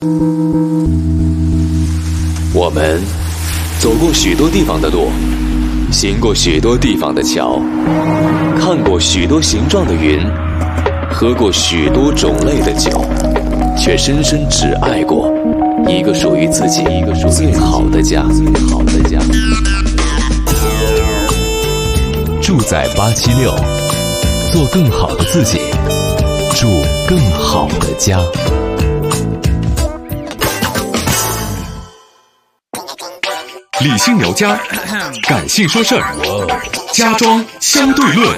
我们走过许多地方的路，行过许多地方的桥，看过许多形状的云，喝过许多种类的酒，却深深只爱过一个属于自己最好的家。住在876，做更好的自己，住更好的家。理性聊家，感性说事儿，家装相对论。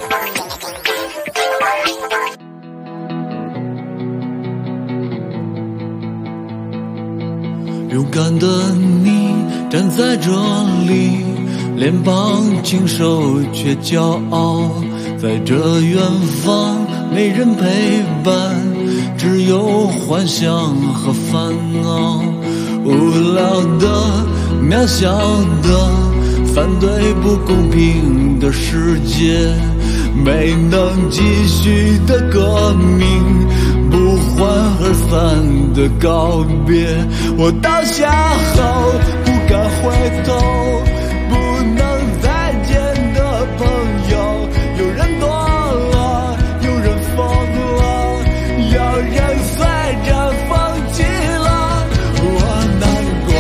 勇敢的你站在这里，脸庞清瘦却骄傲，在这远方没人陪伴，只有幻想和烦恼，无聊的渺小的反对不公平的世界，没能继续的革命，不欢而散的告别，我倒下后不敢回头，不能再见的朋友，有人多了，有人疯了，有人随着风起了，我难过。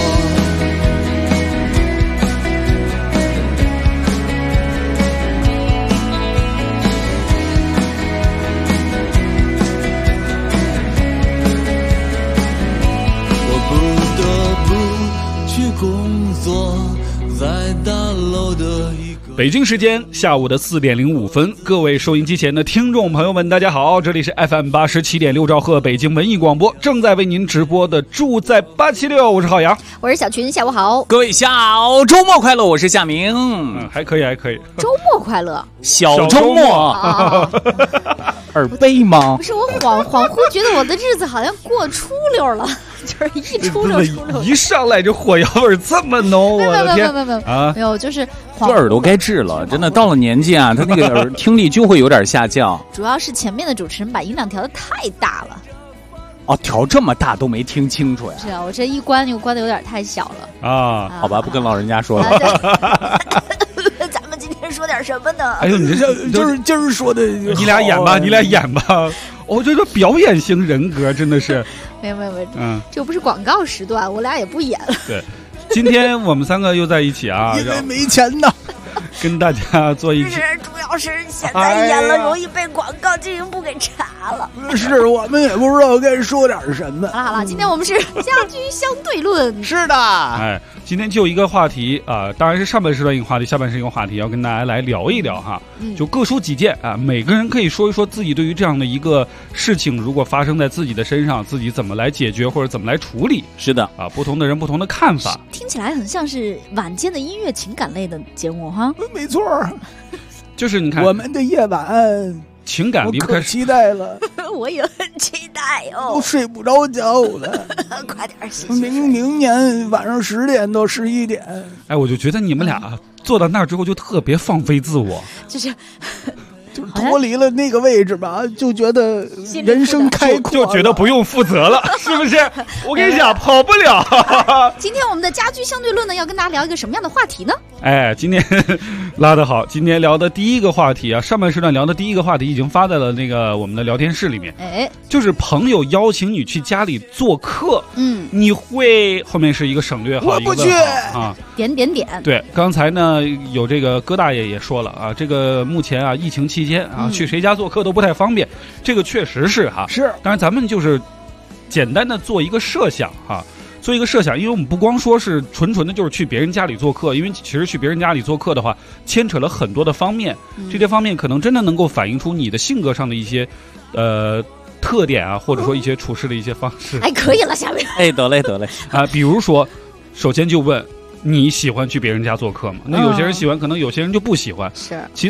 工作在大楼的一个北京时间下午的4点05分，各位收音机前的听众朋友们，大家好，这里是 FM87.6兆赫北京文艺广播，正在为您直播的住在876，我是浩洋， 我是小群，下午好， 各位小周末快乐，我是夏明， 还可以， 周末快乐， 小周末，耳背吗？ 不是，我恍惚觉得我的日子好像过出溜了。就是一出溜， 一上来就火药味这么浓，我的天！ 没有，就是这耳朵该治了，真的到了年纪啊，他那个听力就会有点下降。 主要是前面的主持人把音量调得太大了。 哦，调这么大都没听清楚呀？ 是啊，我这一关又关的有点太小了啊。 好吧，不跟老人家说了。 咱们今天说点什么呢？ 哎呦，你这今儿说的， 你俩演吧。我觉得表演型人格真的是。 没有，这不是广告时段，我俩也不演了。 对，今天我们3个又在一起啊， 因为没钱呢， 跟大家做一起。 主要是现在演了容易被广告进行部给查了。 是我们也不知道该说点什么。 好了，今天我们是家居相对论。 是的， 哎，今天就一个话题啊，当然是上半时段一个话题，下半时段一个话题，要跟大家来聊一聊哈。就各抒己见啊，每个人可以说一说自己对于这样的一个事情，如果发生在自己的身上，自己怎么来解决或者怎么来处理。 是的啊，不同的人不同的看法。 听起来很像是晚间的音乐情感类的节目哈。 没错， 就是你看我们的夜晚情感离不开， 期待了。 我也很期待哦， 我睡不着觉了。 快点洗。 明年晚上10点到11点。 哎，我就觉得你们俩坐到那儿之后就特别放飞自我， 就是脱离了那个位置吧，就觉得人生开阔， 就觉得不用负责了，是不是？我跟你讲，跑不了。 今天我们的家居相对论呢，要跟大家聊一个什么样的话题呢？ 哎，今天拉得好，今天聊的第一个话题啊，上半时段聊的第一个话题已经发在了那个我们的聊天室里面。 哎， 就是朋友邀请你去家里做客，你会后面是一个省略号， 我不去啊， 点。 对，刚才呢有这个戈大爷也说了啊，这个目前啊疫情期间啊，去谁家做客都不太方便，这个确实是哈。 是， 当然咱们就是简单的做一个设想哈。做一个设想，因为我们不光说是纯的就是去别人家里做客，因为其实去别人家里做客的话，牵扯了很多的方面，这些方面可能真的能够反映出你的性格上的一些特点啊，或者说一些处事的一些方式。 哎，可以了，下面。 哎，得嘞啊，比如说，首先就问你喜欢去别人家做客吗？那有些人喜欢，可能有些人就不喜欢。 是。 其次，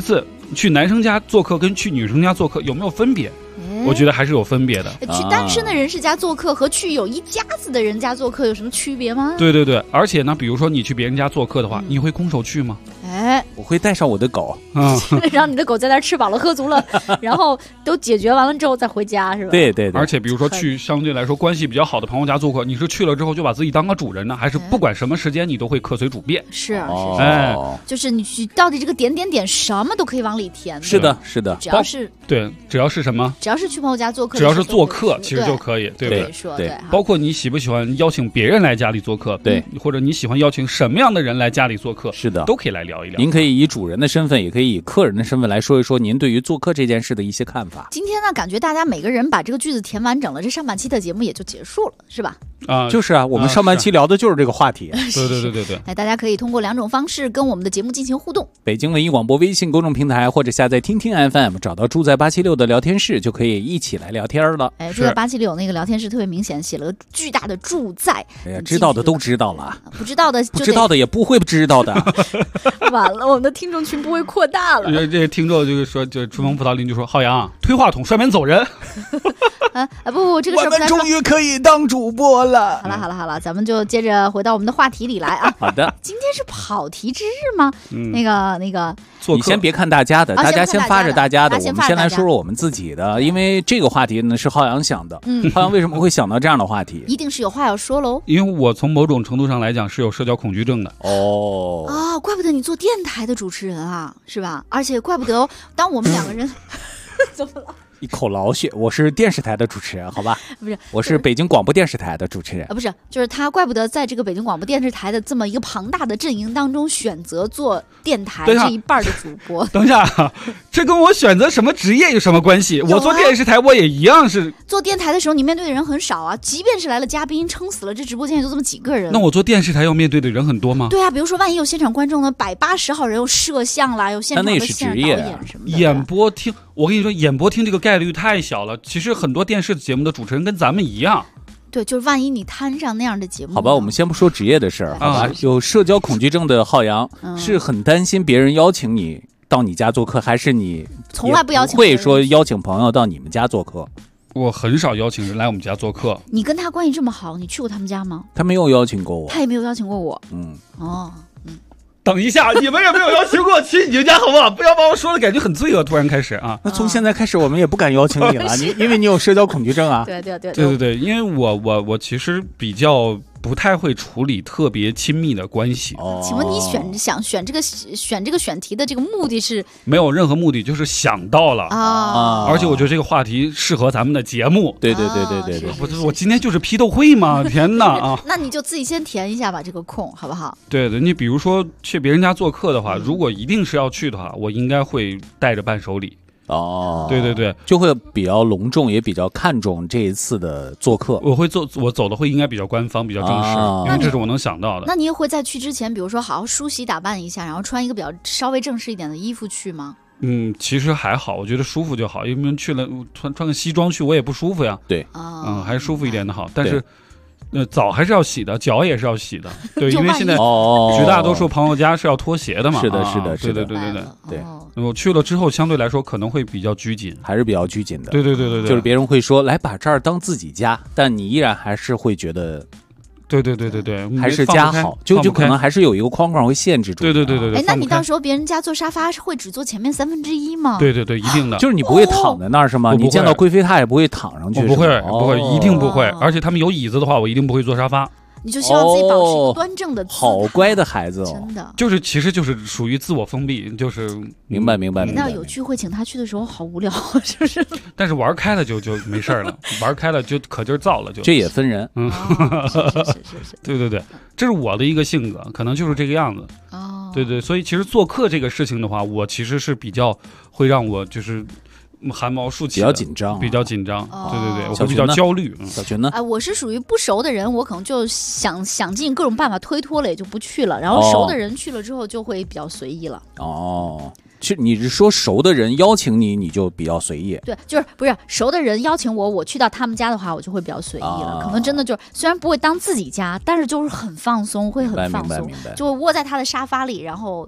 去男生家做客跟去女生家做客有没有分别？我觉得还是有分别的。 去单身的人士家做客和去有一家子的人家做客有什么区别吗？ 对对对，而且呢，比如说你去别人家做客的话，你会空手去吗？ 我会带上我的狗， 让你的狗在那儿吃饱了喝足了，然后都解决完了之后再回家，是吧？ 对对对。 而且比如说去相对来说关系比较好的朋友家做客，你是去了之后就把自己当个主人呢，还是不管什么时间你都会客随主便？ 是哎， 就是你去到底这个点点点什么都可以往里填。 是的，是的， 只要是对，只要是什么， 只要是去朋友家做客， 只要是做客，其实就可以，对不对？ 对， 包括你喜不喜欢邀请别人来家里做客， 对， 或者你喜欢邀请什么样的人来家里做客， 是的， 都可以来聊一聊。 您可以以主人的身份，也可以以客人的身份来说一说您对于做客这件事的一些看法。 今天呢，感觉大家每个人把这个句子填完整了，这上半期的节目也就结束了，是吧？ 就是啊，我们上半期聊的就是这个话题。 对。 哎，大家可以通过2种方式跟我们的节目进行互动： 北京文艺广播微信公众平台，或者下载听听 FM， 找到住在876的聊天室，就可以一起来聊天了。 哎，住在876那个聊天室特别明显，写了个巨大的住在。 哎呀，知道的都知道了， 不知道的不知道的也不会知道的。 完了，我们的听众群不会扩大了。 这听众就是说，就春风葡萄林就说：“浩洋，推话筒，摔门走人。” 不，这个事儿我们终于可以当主播了。 好了，咱们就接着回到我们的话题里来啊。 好的， 今天是跑题之日吗？那个， 你先别看大家的，大家先发着大家的，我们先来说说我们自己的，因为这个话题呢是浩洋想的。浩洋为什么会想到这样的话题？ 一定是有话要说喽。 因为我从某种程度上来讲是有社交恐惧症的。 怪不得你做电台的主持人啊，是吧？而且怪不得当我们2个人怎么了？ 一口老血，我是电视台的主持人，好吧？ 不是， 我是北京广播电视台的主持人。 不是，就是他，怪不得在这个北京广播电视台的这么一个庞大的阵营当中，选择做电台这一半的主播。 等一下，这跟我选择什么职业有什么关系？我做电视台，我也一样是做电台的时候，你面对的人很少啊。即便是来了嘉宾，撑死了，这直播间也就这么几个人。 那我做电视台要面对的人很多吗？ 对啊，比如说万一有现场观众呢，180号人，有摄像啦，有现场的现场导演什么的。 演播厅，我跟你说，演播厅这个概率太小了。其实很多电视节目的主持人跟咱们一样。 对，就是万一你摊上那样的节目。 好吧，我们先不说职业的事儿，好吧？有社交恐惧症的浩洋是很担心别人邀请你到你家做客，还是你从来不邀请？ 会说邀请朋友到你们家做客？ 我很少邀请人来我们家做客。 你跟他关系这么好，你去过他们家吗？ 他没有邀请过我， 他也没有邀请过我。 等一下，你们也没有邀请过我去你们家，好不好？不要把我说的感觉很罪恶，突然开始啊。 那从现在开始，我们也不敢邀请你了，因为你有社交恐惧症啊。 对， 因为我其实比较不太会处理特别亲密的关系。 请问你选这个选题的这个目的是？ 没有任何目的，就是想到了啊。 而且我觉得这个话题适合咱们的节目。 对。 我今天就是批斗会吗？天哪啊！ 那你就自己先填一下吧，这个空好不好？ 对，你比如说去别人家做客的话，如果一定是要去的话，我应该会带着伴手礼。对， 就会比较隆重，也比较看重这一次的做客。 我走的会应该比较官方，比较正式，因为这是我能想到的。 那你也会在去之前，比如说好好梳洗打扮一下，然后穿一个比较稍微正式一点的衣服去吗？ 其实还好，我觉得舒服就好。因为去了穿个西装去，我也不舒服呀。 对， 还是舒服一点的好。但是，澡还是要洗的，脚也是要洗的。对，因为现在绝大多数朋友家是要脱鞋的嘛。 是的， 对。我去了之后，相对来说可能会比较拘谨， 还是比较拘谨的。 对， 就是别人会说来把这儿当自己家，但你依然还是会觉得。 对， 还是家好，就可能还是有一个框框会限制住。 对。 哎，那你到时候别人家坐沙发会只坐前面1/3吗？ 对，一定的。 就是你不会躺在那儿是吗？你见到贵妃她也不会躺上去。 不会，一定不会。而且他们有椅子的话，我一定不会坐沙发。 你就希望自己保持一个端正的姿态。 好乖的孩子哦， 真的。 其实就是属于自我封闭，就是明白。 那有聚会请他去的时候好无聊，是不是？ 但是玩开了就没事了，玩开了就可劲儿造了，就这也分人。 是。 对，这是我的一个性格，可能就是这个样子。对，所以其实做客这个事情的话，我其实是比较会让我就是汗毛竖起，比较紧张。对，我会比较焦虑。 小群呢？ 我是属于不熟的人，我可能就想尽各种办法推脱了，也就不去了。然后熟的人去了之后，就会比较随意了。 你是说熟的人邀请你，你就比较随意？对， 就是不是熟的人邀请我去到他们家的话，我就会比较随意了。可能真的就是虽然不会当自己家，但是就是很放松，会很放松，就会窝在他的沙发里，然后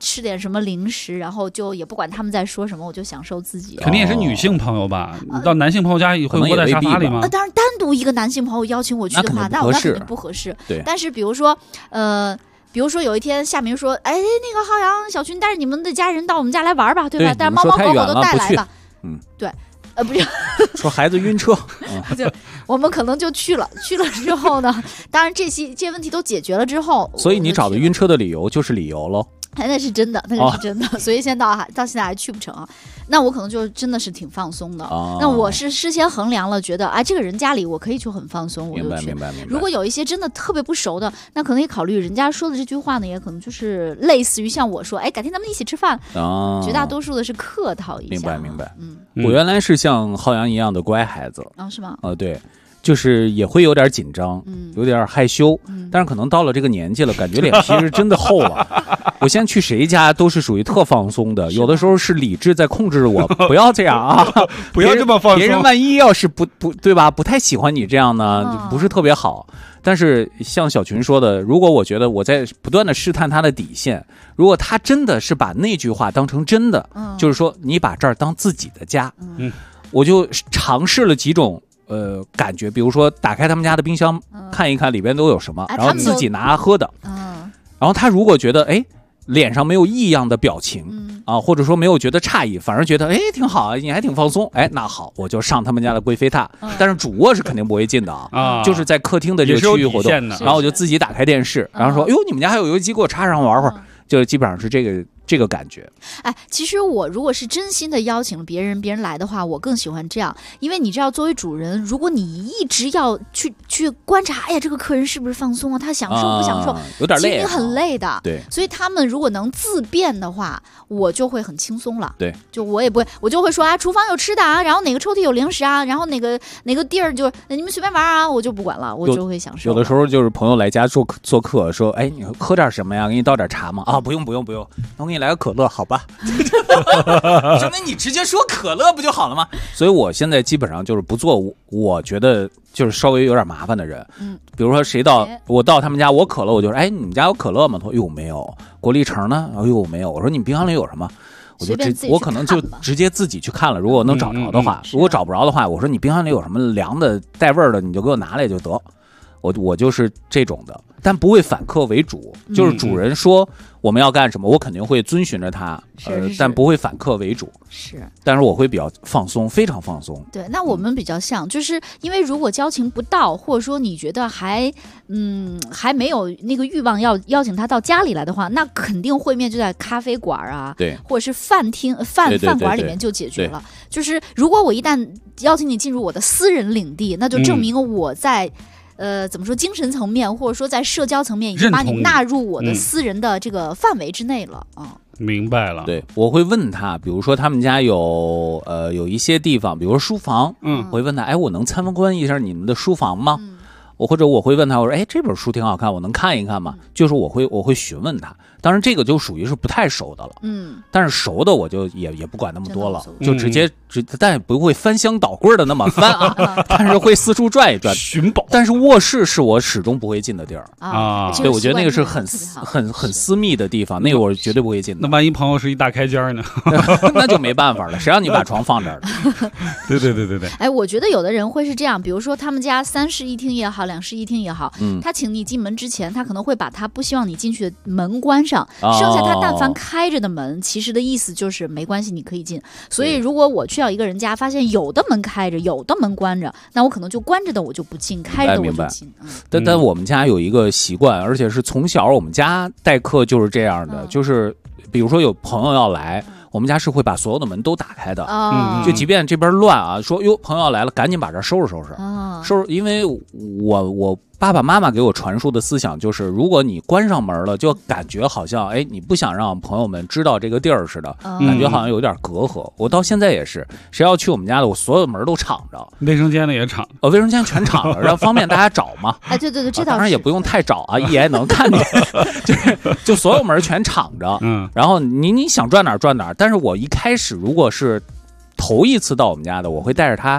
吃点什么零食，然后就也不管他们在说什么，我就享受自己。 肯定也是女性朋友吧？你到男性朋友家会窝在沙发里吗？ 当然，单独一个男性朋友邀请我去的话，那肯定不合适。 对， 但是比如说有一天夏明说，哎，那个浩洋、小群带着你们的家人到我们家来玩吧，对吧？但是猫猫狗狗都带来吧。对。不是说孩子晕车， 就我们可能就去了之后呢，当然这些问题都解决了之后， 所以你找的晕车的理由就是理由喽。 那是真的，所以现在到现在还去不成啊。那我可能就真的是挺放松的。那我是事先衡量了，觉得这个人家里我可以去很放松，我就去。 明白。 如果有一些真的特别不熟的，那可能也考虑人家说的这句话呢，也可能就是类似于像我说，改天咱们一起吃饭。绝大多数的是客套一下。 明白。我原来是像浩洋一样的乖孩子。 是吗？ 对。就是也会有点紧张，有点害羞，但是可能到了这个年纪了，感觉脸皮是真的厚了。我现在去谁家都是属于特放松的，有的时候是理智在控制我，不要这样啊， 不要这么放松。 别人万一要是不对吧，不太喜欢你这样呢，不是特别好。但是像小群说的，如果我觉得我在不断的试探他的底线，如果他真的是把那句话当成真的，就是说你把这儿当自己的家，我就尝试了几种。感觉比如说打开他们家的冰箱看一看里边都有什么，然后自己拿喝的，然后他如果觉得脸上没有异样的表情或者说没有觉得诧异，反而觉得挺好啊，你还挺放松，那好，我就上他们家的贵妃榻，但是主卧是肯定不会进的啊，就是在客厅的这个区域活动，然后我就自己打开电视，然后说哟，你们家还有游戏机，给我插上玩会儿，就基本上是这个感觉。 其实我如果是真心的邀请了别人来的话，我更喜欢这样，因为你知道，作为主人，如果你一直要去观察，这个客人是不是放松啊，他享受不享受， 有点累， 其实很累的。 对， 所以他们如果能自便的话，我就会很轻松了。 对， 就我也不会，我就会说厨房有吃的啊，然后哪个抽屉有零食啊，然后哪个地儿就你们随便玩啊，我就不管了，我就会享受。 有的时候就是朋友来家做客，说你喝点什么呀？给你倒点茶吗？不用，我给你来个可乐，好吧？说那你直接说可乐不就好了吗？所以我现在基本上就是不做我觉得就是稍微有点麻烦的人。比如说我到他们家，我渴了，我就说你们家有可乐吗？他说没有。果粒橙呢？没有。我说你冰箱里有什么？我可能就直接自己去看了，如果能找着的话，如果找不着的话，我说你冰箱里有什么凉的带味儿的，你就给我拿来就得。我就是这种的，但不会反客为主，就是主人说我们要干什么，我肯定会遵循着他，但不会反客为主。但是我会比较放松，非常放松。 对，那我们比较像，就是因为如果交情不到，或者说你觉得还没有那个欲望要邀请他到家里来的话，那肯定会面就在咖啡馆啊， 对， 或者是饭馆里面就解决了。就是如果我一旦邀请你进入我的私人领地，那就证明我在。怎么说？精神层面，或者说在社交层面，已经把你纳入我的私人的这个范围之内了啊。 明白了。 对，我会问他，比如说他们家有一些地方，比如说书房，我会问他，我能参观一下你们的书房吗？或者我会问他，我说，这本书挺好看，我能看一看吗？就是我会询问他。当然，这个就属于是不太熟的了。但是熟的我就也不管那么多了，就直接但也不会翻箱倒柜的那么翻啊，但是会四处转一转寻宝。 但是卧室是我始终不会进的地儿啊， 对，我觉得那个是很私密的地方，那个我绝对不会进的。 那万一朋友是一大开间呢？ 那就没办法了，谁让你把床放这儿了？ 对。 我觉得有的人会是这样，比如说他们家3室一厅也好，2室一厅也好，他请你进门之前，他可能会把他不希望你进去的门关上，剩下他但凡开着的门，其实的意思就是没关系，你可以进。所以如果我去到一个人家，发现有的门开着，有的门关着，那我可能就关着的我就不进，开着的我就进。 但我们家有一个习惯，而且是从小我们家待客就是这样的，就是比如说有朋友要来，我们家是会把所有的门都打开的，就即便这边乱啊，说哟朋友要来了，赶紧把这收拾，因为我爸爸妈妈给我传输的思想就是，如果你关上门了，就感觉好像你不想让朋友们知道这个地儿似的，感觉好像有点隔阂。我到现在也是，谁要去我们家的，我所有门都敞着， 卫生间的也敞， 卫生间全敞着，让方便大家找嘛。 对，这倒是。 当然也不用太找啊，一眼能看见，就所有门全敞着。然后你想转哪儿转哪儿。但是我一开始如果是头一次到我们家的，我会带着他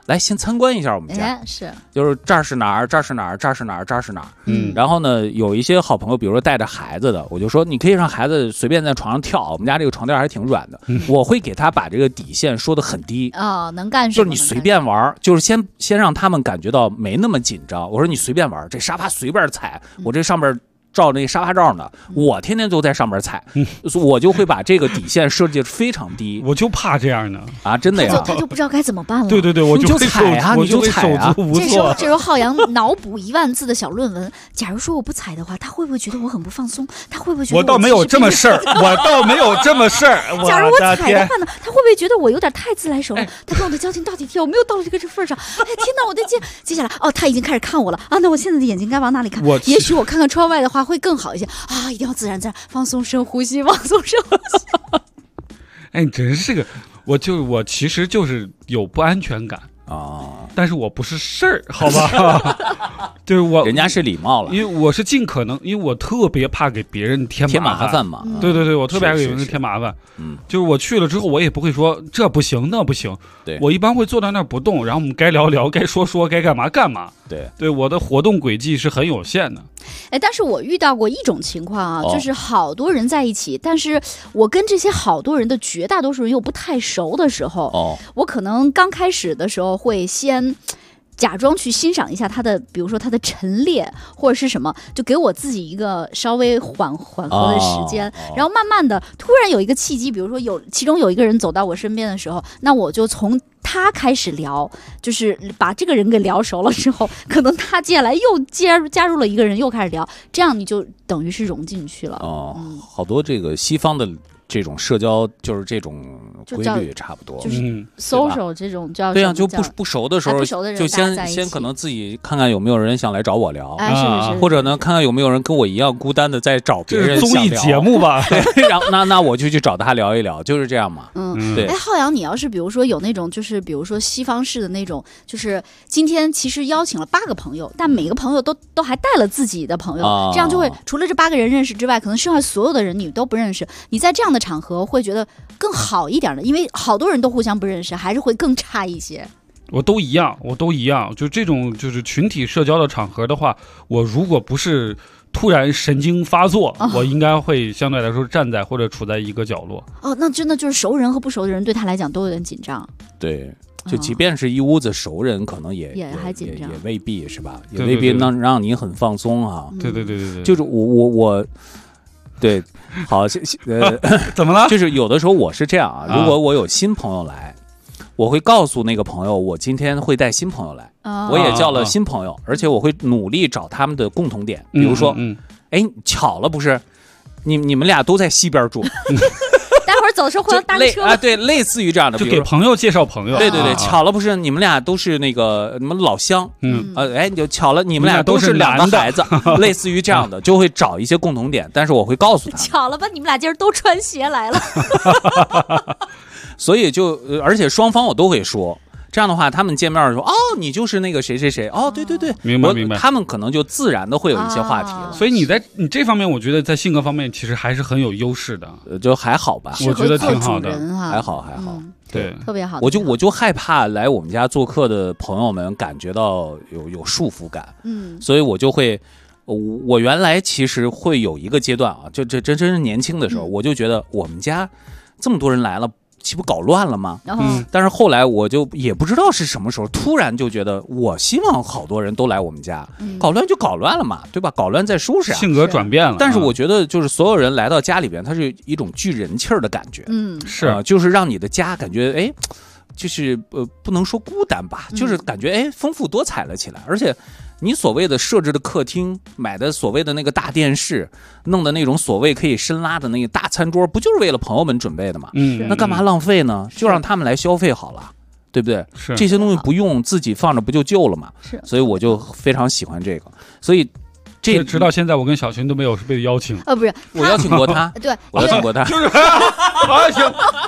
来先参观一下我们家， 是， 就是这儿是哪儿，这儿是哪儿，这儿是哪儿，这儿是哪儿。然后呢，有一些好朋友，比如说带着孩子的，我就说你可以让孩子随便在床上跳，我们家这个床垫还挺软的，我会给他把这个底线说得很低能干什么？ 就是你随便玩，就是先让他们感觉到没那么紧张。我说你随便玩，这沙发随便踩，我这上边照那沙发罩呢，我天天都在上面踩，我就会把这个底线设计非常低。 我就怕这样的啊，真的呀， 他就不知道该怎么办了。 对对对，我就踩啊，你就踩啊， 手足无措。 这时候浩洋脑补10000字的小论文，假如说我不踩的话，他会不会觉得我很不放松？他会不会觉得我倒没有这么事儿？我倒没有这么事儿。 假如我踩的话呢，他会不会觉得我有点太自来熟了？他跟我的交情到底有没有到了这个份上？哎天哪，我的接下来他已经开始看我了啊！那我现在的眼睛该往哪里看？也许我看看窗外的话会更好一些。一定要自然放松深呼吸，放松深呼吸。 哎，你真是个，我其实就是有不安全感啊，但是我不是事儿，好吧？就是我， 人家是礼貌了， 因为我是尽可能，因为我特别怕给别人添麻烦嘛。对对对，我特别爱给别人添麻烦。就是我去了之后，我也不会说这不行那不行， 对我一般会坐在那儿不动，然后我们该聊聊，该说说，该干嘛干嘛。对，我的活动轨迹是很有限的。 但是我遇到过一种情况啊，就是好多人在一起，但是我跟这些好多人的绝大多数人又不太熟的时候，我可能刚开始的时候会先假装去欣赏一下他的，比如说他的陈列或者是什么，就给我自己一个稍微缓和的时间，然后慢慢的突然有一个契机，比如说其中有一个人走到我身边的时候，那我就从他开始聊，就是把这个人给聊熟了之后，可能他接下来又加入了一个人，又开始聊，这样你就等于是融进去了。 好多这个西方的这种社交就是这种规律也差不多， 就是 social 这种叫对呀，就不熟的时候，就先可能自己看看有没有人想来找我聊，或者呢看看有没有人跟我一样孤单的在找别人综艺节目吧。 对，然后那我就去找他聊一聊，就是这样嘛。对。 浩洋，你要是比如说有那种就是比如说西方式的那种，就是今天其实邀请了8个朋友，但每个朋友都还带了自己的朋友，这样就会除了这8个人认识之外，可能剩下所有的人你都不认识，你在这样的场合会觉得更好一点的，因为好多人都互相不认识，还是会更差一些。 我都一样，就这种就是群体社交的场合的话，我如果不是突然神经发作，我应该会相对来说站在或者处在一个角落。 那真的就是熟人和不熟的人对他来讲都有点紧张。 对，就即便是一屋子熟人，可能也还紧张， 也未必是吧？也未必能让你很放松啊。 对， 就是我。对，好， 怎么了？ 就是有的时候我是这样啊，如果我有新朋友来，我会告诉那个朋友，我今天会带新朋友来，我也叫了新朋友，而且我会努力找他们的共同点，比如说，巧了不是，你们俩都在西边住。 待会儿走的时候会搭个车对，类似于这样的， 就给朋友介绍朋友。 对，巧了不是，你们俩都是那个你们老乡，就巧了，你们俩都是2个孩子，类似于这样的，就会找一些共同点，但是我会告诉他， 巧了吧，你们俩今儿都穿鞋来了。 所以而且双方我都会说。这样的话，他们见面说：“你就是那个谁谁谁。”对， 明白。 他们可能就自然的会有一些话题了。 所以你这方面，我觉得在性格方面其实还是很有优势的， 就还好吧。 我觉得挺好的， 还好。 对， 特别好。 我就害怕来我们家做客的朋友们感觉到有束缚感。所以我就会，我原来其实会有一个阶段啊，就真是年轻的时候，我就觉得我们家这么多人来了。岂不搞乱了吗？但是后来我就也不知道是什么时候，突然就觉得我希望好多人都来我们家，搞乱就搞乱了嘛，对吧？搞乱再收拾啊。 性格转变了。 但是我觉得就是所有人来到家里边，它是一种聚人气儿的感觉。 是， 就是让你的家感觉就是不能说孤单吧，就是感觉丰富多彩了起来，而且。你所谓的设置的客厅，买的所谓的那个大电视，弄的那种所谓可以深拉的那个大餐桌，不就是为了朋友们准备的吗？那干嘛浪费呢？就让他们来消费好了，对不对？ 是这些东西不用自己放着不就旧了吗？ 是， 所以我就非常喜欢这个。所以直到现在，我跟小群都没有被邀请。 不是， 我邀请过他， 对， 我邀请过他， 就是行。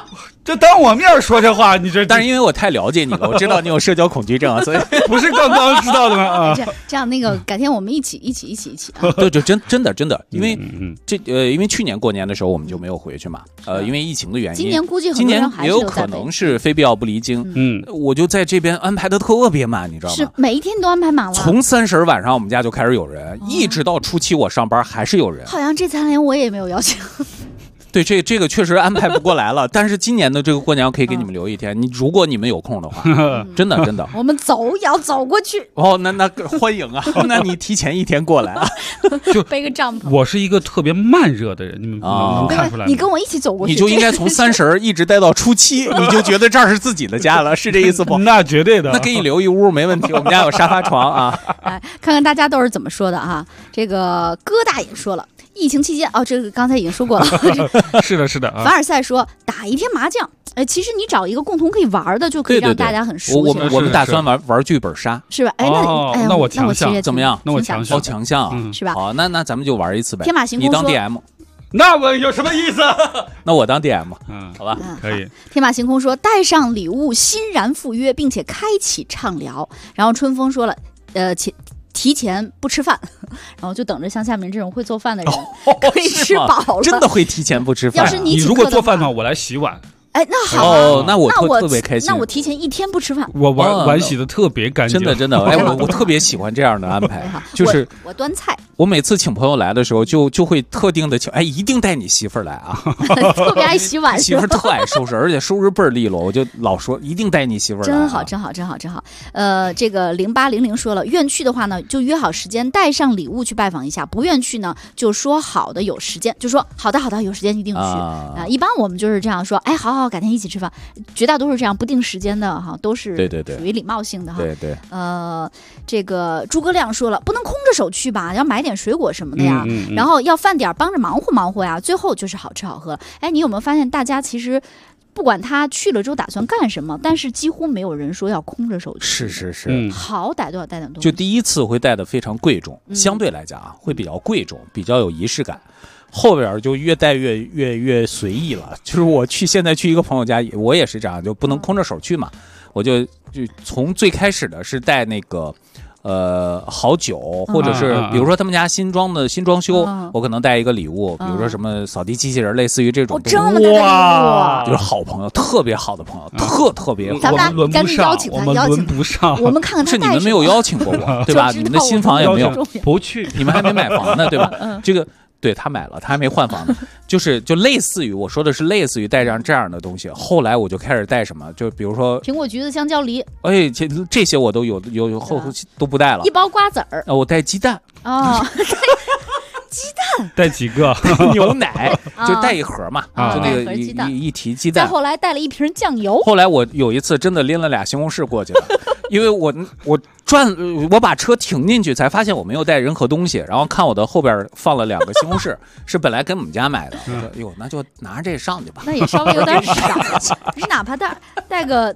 这当我面说这话，你这但是因为我太了解你了，我知道你有社交恐惧症啊，所以不是刚刚知道的吗？啊， 这样那个改天我们一起啊。 对，就真的，因为因为去年过年的时候我们就没有回去嘛，因为疫情的原因， 今年估计很今年多人还是也有可能是非必要不离京，我就在这边安排的特别满，你知道吗？ 是每一天都安排满了， 从30晚上我们家就开始有人，一直到初7我上班还是有人。 好像这3连我也没有邀请。 对，这个确实安排不过来了，但是今年的这个过年我可以给你们留一天，如果你们有空的话，真的， 我们也要走过去。 哦，那欢迎啊，那你提前1天过来啊， 就背个帐篷。 我是一个特别慢热的人，你们能看出来吗？ 你跟我一起走过去， 你就应该从30一直待到初7，你就觉得这儿是自己的家了，是这意思不？ 那绝对的， 那给你留一屋没问题，我们家有沙发床啊。 来看看大家都是怎么说的啊？这个哥大爷说了。疫情期间这个刚才已经说过了。 是的。 凡尔赛说打一天麻将，其实你找一个共同可以玩的，就可以让大家很熟悉。 我们打算玩剧本杀， 是吧？ 那我强项怎么样？ 那我强项， 强项啊， 是吧？ 好，那咱们就玩一次呗。 天马行空， 你当 DM， 那我有什么意思？ 那我当 DM， 好吧， 可以。 天马行空说带上礼物，欣然赴约，并且开启畅聊。然后春风说了，提前不吃饭，然后就等着像夏明这种会做饭的人可以吃饱了。 真的会提前不吃饭？ 要是你如果做饭的话，我来洗碗。 那好， 那我特别开心。 那我提前1天不吃饭， 我碗洗的特别干净， 真的。我特别喜欢这样的安排，就是我端菜。 我每次请朋友来的时候，就会特定的请，一定带你媳妇儿来啊， 特别爱洗碗， 媳妇儿特爱收拾，而且收拾倍儿利落，我就老说一定带你媳妇儿来。 真好。这个0800说了，愿去的话呢，就约好时间，带上礼物去拜访一下；不愿去呢，就说好的有时间，就说好的，有时间一定去啊。一般我们就是这样说，好，改天一起吃饭，绝大多数这样不定时间的哈，都是属于礼貌性的哈。 对。 这个诸葛亮说了，不能空着手去吧，要买点水果什么的呀，然后要饭点帮着忙活呀，最后就是好吃好喝。你有没有发现，大家其实不管他去了之后打算干什么，但是几乎没有人说要空着手去。 是， 好歹都要带点东西。 就第一次会带的非常贵重，相对来讲会比较贵重，比较有仪式感。后边就越带越随意了。就是现在去一个朋友家，我也是这样，就不能空着手去嘛。我就从最开始的是带那个好酒，或者是比如说他们家新装修，我可能带一个礼物，比如说什么扫地机器人，类似于这种。 这么大的礼物， 就是好朋友，特别好的朋友，特别好。 咱们俩赶紧邀请他， 轮不上。 我们看看他是你们没有邀请过我，对吧？你们的新房也没有不去， 你们还没买房呢，对吧？这个。对，他买了，他还没换房呢。就类似于我说的是类似于带上这样的东西。后来我就开始带什么，就比如说苹果、橘子、香蕉、梨， 这些我都有后都不带了。 一包瓜子儿， 我带鸡蛋鸡蛋带几个牛奶，就带一盒嘛，就那个一提鸡蛋。 再后来带了一瓶酱油。 后来我有一次真的拎了2西红柿过去了，因为我把车停进去才发现我没有带任何东西，然后看我的后边放了2个西红柿，是本来跟我们家买的。哟，那就拿着这上去吧。 那也稍微有点少，你哪怕带个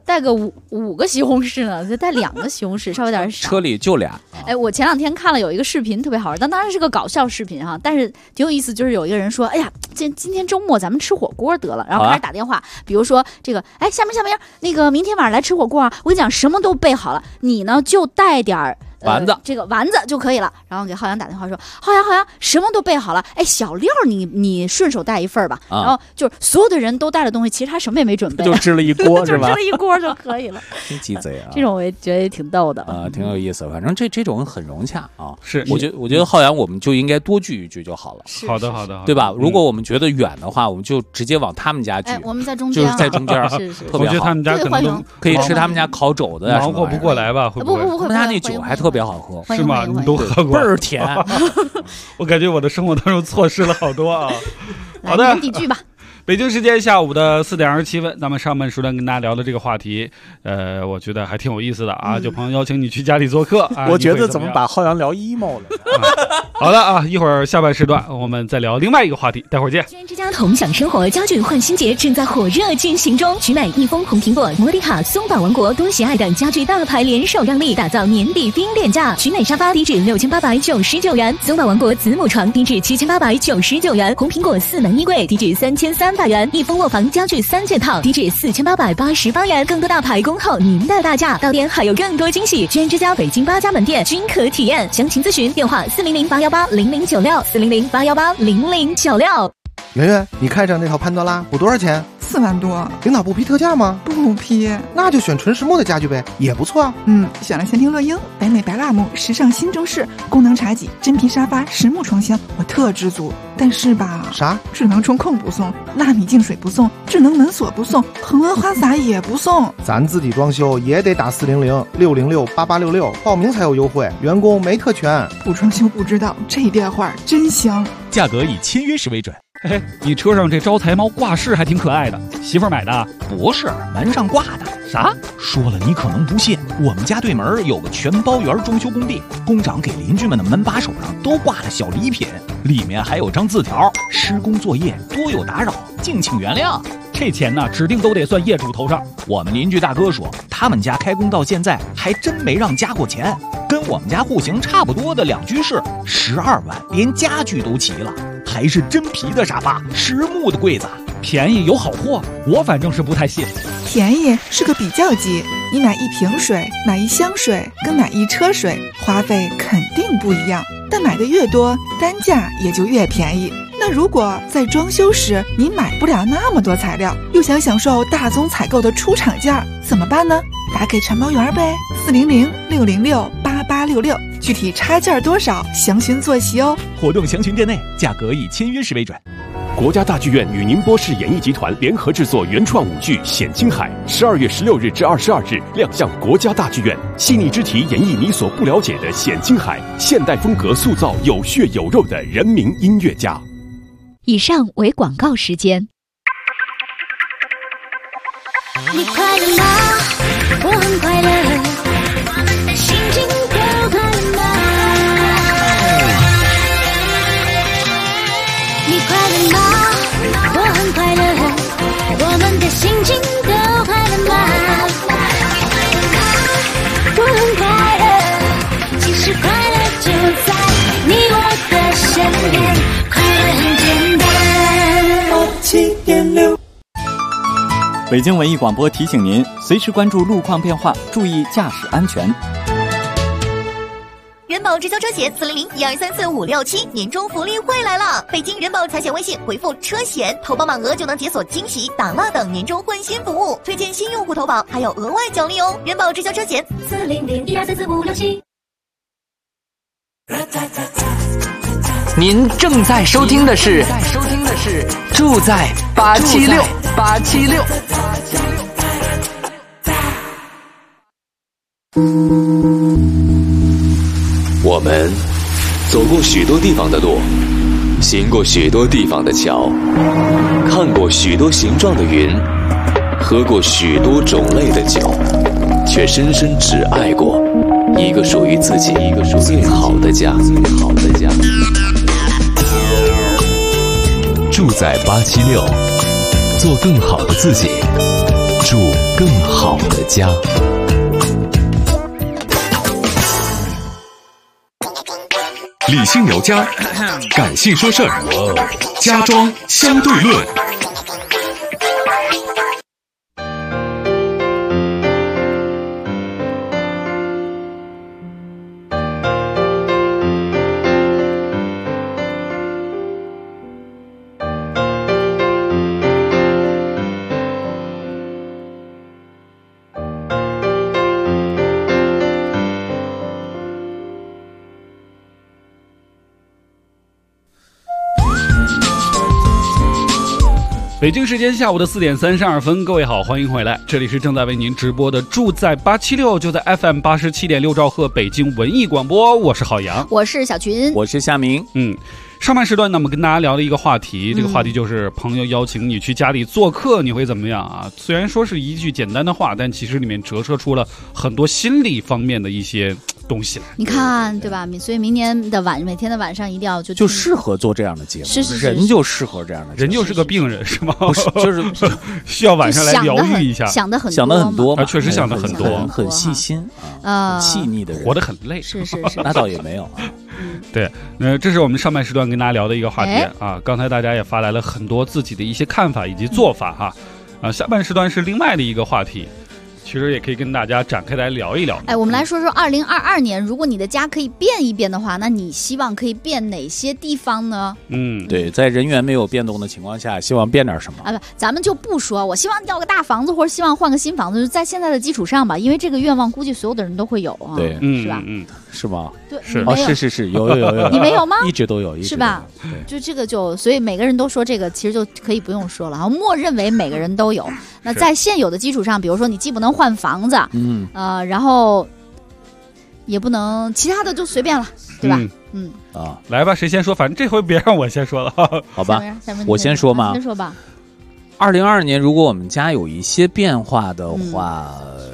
5个西红柿呢，就带2个西红柿，稍微有点少。 车里就俩。 我前2天看了有一个视频特别好玩，但当然是个搞笑视频哈，但是挺有意思。就是有一个人说，今天周末咱们吃火锅得了，然后开始打电话，比如说这个，夏明，那个明天晚上来吃火锅啊，我跟你讲，什么都备好了，你呢就带点丸子， 这个丸子就可以了。然后给浩洋打电话说，浩洋，什么都备好了，小料你顺手带一份吧。然后就是所有的人都带了东西，其实他什么也没准备， 就支了一锅是吧？ 就支了一锅就可以了。 真鸡贼啊！ 这种我也觉得也挺逗的挺有意思。反正这种很融洽啊。 是， 我觉得浩洋我们就应该多聚一聚就好了。 好的， 对吧？如果我们觉得远的话，我们就直接往他们家聚。 我们在中间， 就是在中间， 是特别好。 我觉得他们家可能可以吃他们家烤肘子呀， 忙活不过来吧？会不会？ 他们家那酒还特别好喝， 是吗？你都喝过， 倍儿甜。 我感觉我的生活当中错失了好多啊。好的， 地剧吧。 北京时间下午的4点27分，咱们上半时段跟大家聊的这个话题，我觉得还挺有意思的啊。就朋友邀请你去家里做客， 我觉得怎么把浩洋聊 emo 了？ 好了啊，一会儿下半时段我们再聊另外一个话题，待会儿见。 居然之家同享生活家具换新节正在火热进行中，取买益丰、红苹果、摩迪卡、松宝王国、多喜爱等家具大牌联手让利，打造年底冰点价。取买沙发低至6899元，松宝王国子母床低至7899元，红苹果4门衣柜低至3300元，益丰卧房家具3件套低至4888元。更多大牌恭候您的大驾，到店还有更多惊喜。居然之家北京8家门店均可体验，详情咨询电话400-818-0096，400-818-0096。 圆圆，你看上那套潘多拉不多少钱 ？4万多。 领导不批特价吗？ 不批。 那就选纯实木的家具呗，也不错啊。 选了仙庭乐英、北美白蜡木、时尚新中式、功能茶几、真皮沙发、实木床箱，我特知足。但是吧， 啥？ 智能中控不送，纳米净水不送，智能门锁不送，恒温花洒也不送。 咱自己装修也得打400-606-8866，报名才有优惠，员工没特权。 不装修不知道，这电话真香。 价格以签约时为准。 嘿，你车上这招财猫挂饰还挺可爱的，媳妇儿买的？ 不是，门上挂的。 啥？ 说了你可能不信，我们家对门有个全包园装修工地，工长给邻居们的门把手上都挂了小礼品，里面还有张字条：施工作业多有打扰，敬请原谅。 这钱呢，指定都得算业主头上。 我们邻居大哥说，他们家开工到现在还真没让加过钱，跟我们家户型差不多的2居室，12万，连家具都齐了，还是真皮的沙发，实木的柜子， 便宜有好货，我反正是不太信。 便宜是个比较级，你买1瓶水、买1箱水跟买1车水，花费肯定不一样，但买的越多，单价也就越便宜。那如果在装修时你买不了那么多材料，又想享受大宗采购的出厂价，怎么办呢？打给承包员呗，400-606-8866，具体差价多少，详询坐席哦。 活动详询店内，价格以签约时为准。 国家大剧院与宁波市演艺集团联合制作原创舞剧《显青海》，12月16日至22日亮相国家大剧院，细腻之题演绎你所不了解的显青海，现代风格塑造有血有肉的人民音乐家。 以上为广告时间。 你快乐吗？我很快乐，心情都快乐吗？你快乐吗？我很快乐，我们的心情都快乐吗？我很快乐，其实快乐就在你我的身边，快乐很简单。7.6 北京文艺广播提醒您，随时关注路况变化，注意驾驶安全。 人保直销车险400-1234-567年终福利会来了！北京人保财险微信回复车险，投保满额就能解锁惊喜、打蜡等年终换新服务，推荐新用户投保还有额外奖励哦！人保直销车险400-1234-567。 您正在收听的是住在876。 我们走过许多地方的路，行过许多地方的桥，看过许多形状的云，喝过许多种类的酒，却深深只爱过一个属于自己最好的家。 住在876，做更好的自己，住更好的家。 理性聊家，感性说事儿，家装相对论。 北京时间下午的4点32分，各位好，欢迎回来，这里是正在为您直播的住在876，就在 FM 87.6兆赫北京文艺广播，我是郝阳， 我是小群， 我是夏明。 上半时段呢，我们跟大家聊的一个话题，这个话题就是朋友邀请你去家里做客，你会怎么样啊？虽然说是一句简单的话，但其实里面折射出了很多心理方面的一些东西来。 你看，对吧？所以明年的每天的晚上一定要就适合做这样的节目， 是人就适合这样的节目， 人就是个病人是吗？ 不是，就是需要晚上来疗愈一下， 想的很多， 确实想的很多， 很细心啊，细腻的人， 活得很累， 是， 那倒也没有啊。 对，这是我们上半时段跟大家聊的一个话题啊。刚才大家也发来了很多自己的一些看法以及做法哈，下半时段是另外的一个话题。其实也可以跟大家展开来聊一聊。 我们来说说2022年，如果你的家可以变一变的话，那你希望可以变哪些地方呢？ 对，在人员没有变动的情况下，希望变点什么？ 不，咱们就不说，我希望要个大房子，或者希望换个新房子，就在现在的基础上吧，因为这个愿望估计所有的人都会有啊。 对， 是吧？ 是吗？ 对， 是，有， 你没有吗？ 一直都有， 是吧？就这个所以每个人都说这个，其实就可以不用说了，默认为每个人都有。那在现有的基础上，比如说你既不能换房子，然后也不能其他的就随便了，对吧？ 来吧，谁先说？反正这回别让我先说了， 好吧？我先说吗？ 先说吧。 2022年，如果我们家有一些变化的话，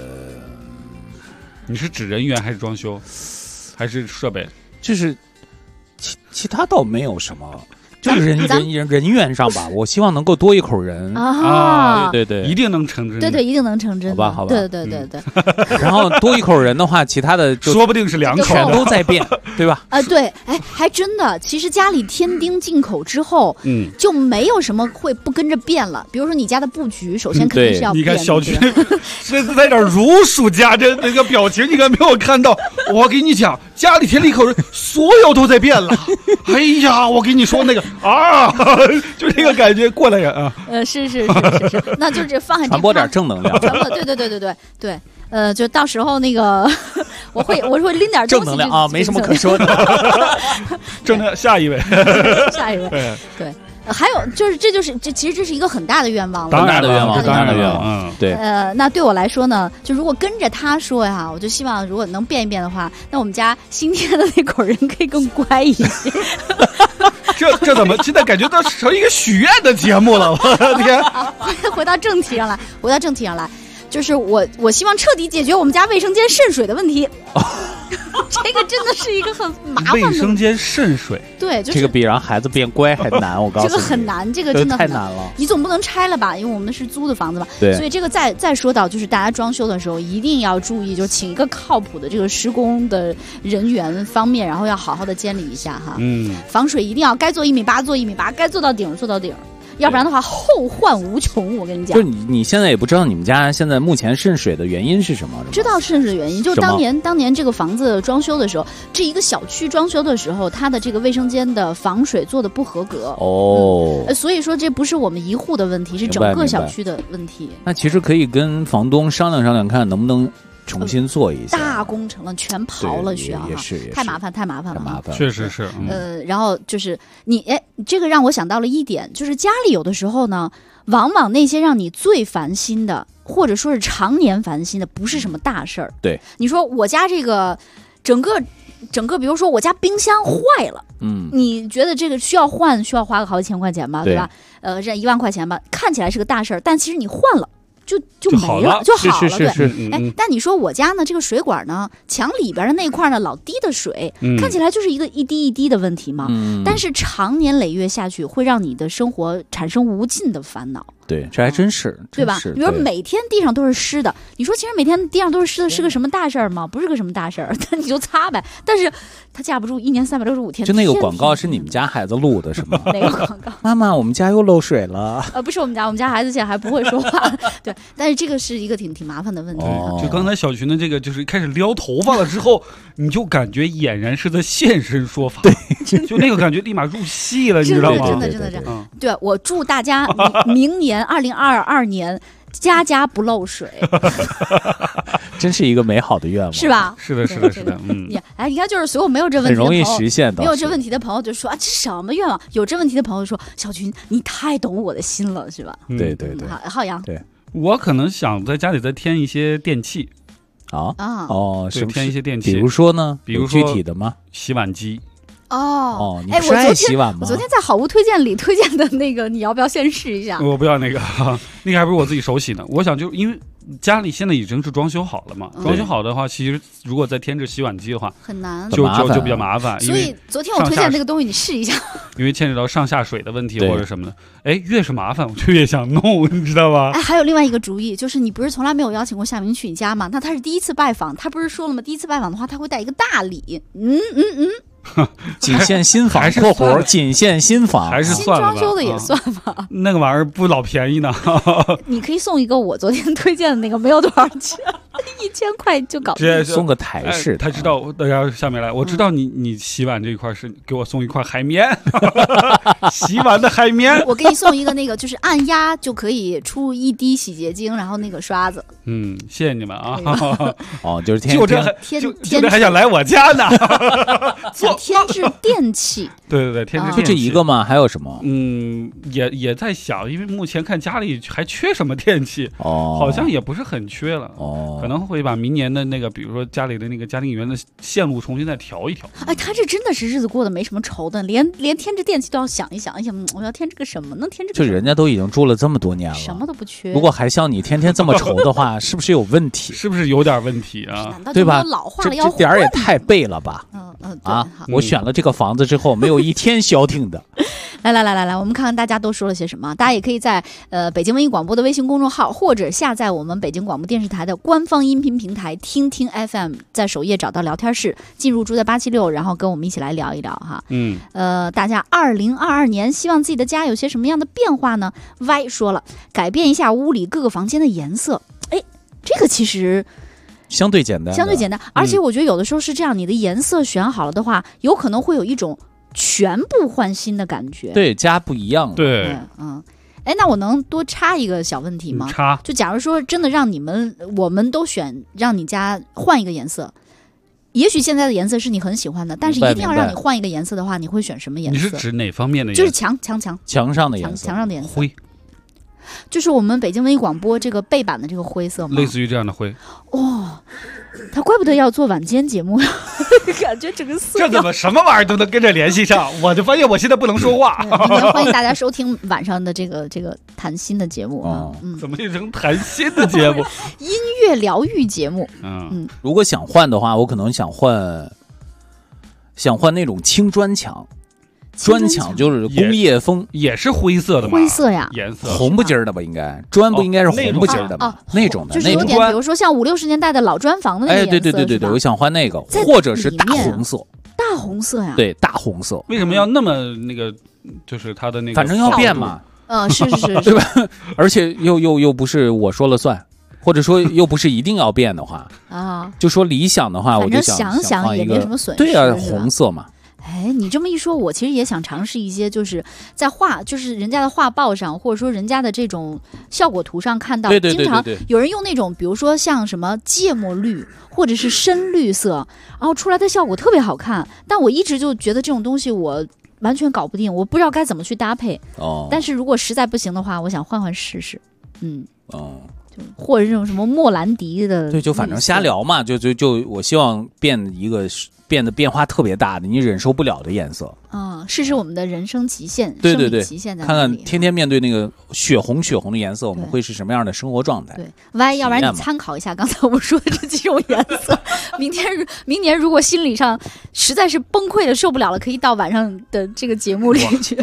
你是指人员还是装修，还是设备？ 就是其他倒没有什么。就是人员上吧，我希望能够多一口人啊！ 对， 一定能成真。 对，一定能成真。 好吧。 对。 然后多一口人的话，其他的说不定是2口， 全都在变，对吧？ 对，还真的，其实家里添丁进口之后，就没有什么会不跟着变了。比如说你家的布局，首先肯定是要变。 你看小区这在这如数家珍，那个表情你看没有看到？我给你讲，家里添了一口人，所有都在变了。哎呀，我跟你说那个。就这个感觉过来人啊！ 是，那就这放下传播点正能量， 对，就到时候那个我会拎点正能量啊，没什么可说的。 正能量，下一位， 对。还有就是这其实这是一个很大的愿望了， 当然的愿望，对。 那对我来说呢，就如果跟着他说呀，我就希望如果能变一变的话，那我们家新添的那口人可以更乖一些。 这怎么现在感觉到成一个许愿的节目了？我的天！ 回到正题上来，就是我希望彻底解决我们家卫生间渗水的问题。这个真的是一个很麻烦的。 卫生间渗水， 对， 这个比让孩子变乖还难。我告诉你， 这个很难，这个真的太难了。 你总不能拆了吧？因为我们是租的房子嘛。 对。 所以这个再说到，就是大家装修的时候一定要注意，就请一个靠谱的这个施工的人员方面，然后要好好的监理一下哈。防水一定要该做1.8米做1.8米，该做到顶做到顶。要不然的话后患无穷，我跟你讲。 就是你现在也不知道你们家现在目前渗水的原因是什么？ 知道渗水的原因，就当年这个房子装修的时候，这一个小区装修的时候，它的这个卫生间的防水做的不合格所以说这不是我们一户的问题，是整个小区的问题。 那其实可以跟房东商量，看能不能重新做一下。 大工程了，全刨了，需要也是太麻烦了， 确实是。 然后就是这个让我想到了一点，就是家里有的时候呢，往往那些让你最烦心的，或者说是常年烦心的，不是什么大事儿。 对， 你说我家这个整个，比如说我家冰箱坏了，你觉得这个需要花个好几千块钱吧，对吧？这1万块钱吧，看起来是个大事儿，但其实你换了。就没了，就好了，对。但你说我家呢，这个水管呢，墙里边的那块呢，老滴的水，看起来就是一个一滴一滴的问题嘛。但是长年累月下去，会让你的生活产生无尽的烦恼。 对，这还真是， 对吧？比如每天地上都是湿的，你说其实每天地上都是湿的，是个什么大事儿吗？不是个什么大事儿，但你就擦呗。但是它架不住1年365天。 就那个广告是你们家孩子录的是吗？ 哪个广告？ 妈妈，我们家又漏水了。 不是我们家孩子现在还不会说话。对，但是这个是一个挺麻烦的问题。 就刚才小群的这个，就是开始撩头发了之后，你就感觉俨然是在现身说法。对，就那个感觉立马入戏了，你知道吗？ 真的这样。对，我祝大家明年2022年家不漏水。 真是一个美好的愿望， 是吧？ 是的。 你看，就是所有没有这问题的朋友， 很容易实现的。 没有这问题的朋友就说这什么愿望？有这问题的朋友说，小群你太懂我的心了，是吧？ 对。 浩洋， 对， 我可能想在家里再添一些电器。 是添一些电器， 比如说呢？ 比如说具体的吗？ 洗碗机。 哦，你不是爱洗碗吗？ 我昨天在好物推荐里推荐的那个，你要不要先试一下？ 我不要那个，那个还不是我自己手洗呢。我想就因为家里现在已经是装修好了嘛，装修好的话，其实如果再添置洗碗机的话， 很难， 就比较麻烦。 所以昨天我推荐那个东西，你试一下。 因为牵扯到上下水的问题或者什么的，哎，越是麻烦我就越想弄，你知道吧？ 哎，还有另外一个主意，就是你不是从来没有邀请过夏明去你家吗？那他是第一次拜访，他不是说了吗？第一次拜访的话，他会带一个大礼。 仅限新房（括弧仅限新房）， 还是算了吧。 新装修的也算吧。 那个玩意儿不老便宜呢。 你可以送一个我昨天推荐的那个，没有多少钱，1000块就搞定。 送个台式。 他知道，大家下面来，我知道你洗碗这一块是给我送一块海绵，洗碗的海绵。 我给你送一个那个，就是按压就可以出一滴洗洁精，然后那个刷子。 谢谢你们啊。 哦，就是就这还想来我家呢。 添置电器， 对，添置电器就这一个吗？还有什么？ 也在想，因为目前看家里还缺什么电器，好像也不是很缺了，可能会把明年的那个，比如说家里的那个家庭影院的线路重新再调一调。 哎，他这真的是日子过得没什么愁的，连添置电器都要想一想，我要添置个什么？能添置个什么？ 就人家都已经住了这么多年了， 什么都不缺。 如果还像你天天这么愁的话，是不是有问题？ 是不是有点问题啊？ 对吧？ 老化了要这点儿也太背了吧？ 啊！ 我选了这个房子之后，没有一天消停的。 来，我们看看大家都说了些什么。大家也可以在北京文艺广播的微信公众号，或者下载我们北京广播电视台的官方音频平台听听 FM， 在首页找到聊天室，进入住在876，然后跟我们一起来聊一聊哈。大家2022年希望自己的家有些什么样的变化呢 ？Y 说了，改变一下屋里各个房间的颜色。哎，这个其实。 相对简单， 而且我觉得有的时候是这样，你的颜色选好了的话，有可能会有一种全部换新的感觉。 对，家不一样。 对， 哎，那我能多插一个小问题吗？ 插。 就假如说真的让我们都选让你家换一个颜色，也许现在的颜色是你很喜欢的，但是一定要让你换一个颜色的话，你会选什么颜色？ 你是指哪方面的颜色？ 就是墙上的颜色， 墙上的颜色。 灰。 就是我们北京文艺广播这个背板的这个灰色吗？ 类似于这样的灰。 他怪不得要做晚间节目，感觉整个色调。 这怎么什么玩意儿都能跟着联系上？我就发现我现在不能说话。 明天欢迎大家收听晚上的这个谈心的节目。 怎么变成谈心的节目？ 音乐疗愈节目。 如果想换的话，我可能想换那种轻砖墙。砖墙就是工业风， 也是灰色的吗？ 灰色呀， 颜色红不筋的吧？应该砖不应该是红不筋的吗？那种的， 就是有点，比如说像50、60年代的老砖房的那个颜色。对，我想换那个，或者是大红色。 大红色呀？ 对，大红色。 为什么要那么那个？就是它的那个， 反正要变嘛。 是， 对吧？而且又不是我说了算。或者说又不是一定要变的话就说理想的话，我就想也没什么损失。 对啊，红色嘛。 哎，你这么一说，我其实也想尝试一些，就是在就是人家的画报上，或者说人家的这种效果图上看到，经常有人用那种，比如说像什么芥末绿或者是深绿色，然后出来的效果特别好看。但我一直就觉得这种东西我完全搞不定，我不知道该怎么去搭配。但是如果实在不行的话，我想换试试。或者这种什么莫兰迪的， 对，就反正瞎聊嘛，就我希望变得变化特别大的，你忍受不了的颜色试试我们的人生极限， 对， 极限在看看天天面对那个血红的颜色，我们会是什么样的生活状态？ 对，Y，要不然你参考一下刚才我们说的这几种颜色，明年如果心理上实在是崩溃的受不了了，可以到晚上的这个节目里去。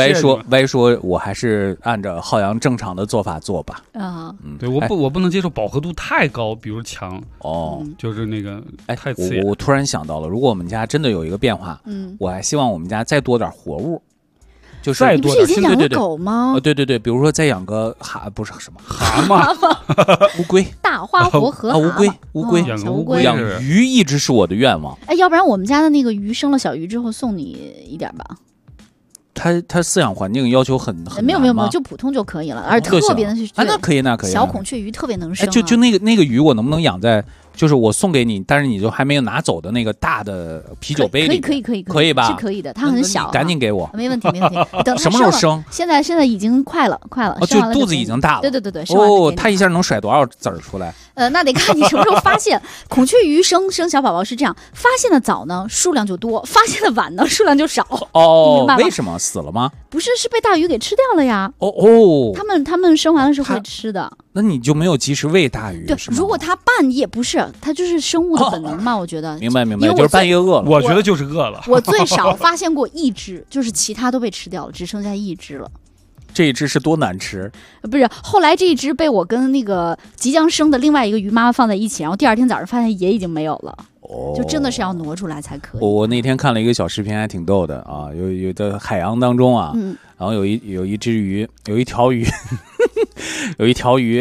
Y 说，我还是按照浩洋正常的做法做吧。 对，我不能接受饱和度太高，比如墙就是那个太刺眼。 我突然想到了，如果我们家真的有一个变化，我还希望我们家再多点活物，就是你不是已经养了狗吗？ 对，比如说再养个不是什么蛤蟆、 乌龟、 大花活河乌龟， 小乌龟， 养鱼一直是我的愿望。 哎，要不然我们家的那个鱼生了小鱼之后送你一点吧。 他饲养环境要求很没有，就普通就可以了，而特别的是那可以。 小孔雀鱼特别能生。 就那个鱼，我能不能养在？就是我送给你，但是你就还没有拿走的那个大的啤酒杯里，可以吧？ 是可以的，它很小， 赶紧给我， 没问题。等什么时候生？ 现在已经快了， 就肚子已经大了。 对。 它一下能甩多少籽儿出来？ 那得看你什么时候发现。孔雀鱼生小宝宝是这样，发现的早呢数量就多，发现的晚呢数量就少。明白吗？ 为什么死了吗？ 不是被大鱼给吃掉了呀。他们生完了是会吃的。 那你就没有及时喂大鱼？ 对，如果它半夜不是，它就是生物的本能嘛，我觉得。 明白，就是半夜饿了。 我觉得就是饿了。 我最少发现过一只，就是其他都被吃掉了，只剩下一只了。 这一只是多难吃？ 不是，后来这一只被我跟那个即将生的另外一个鱼妈妈放在一起，然后第二天早上发现也已经没有了。就真的是要挪出来才可以。 我那天看了一个小视频，还挺逗的啊，有的海洋当中啊，然后有一只鱼，有一条鱼，有一条鱼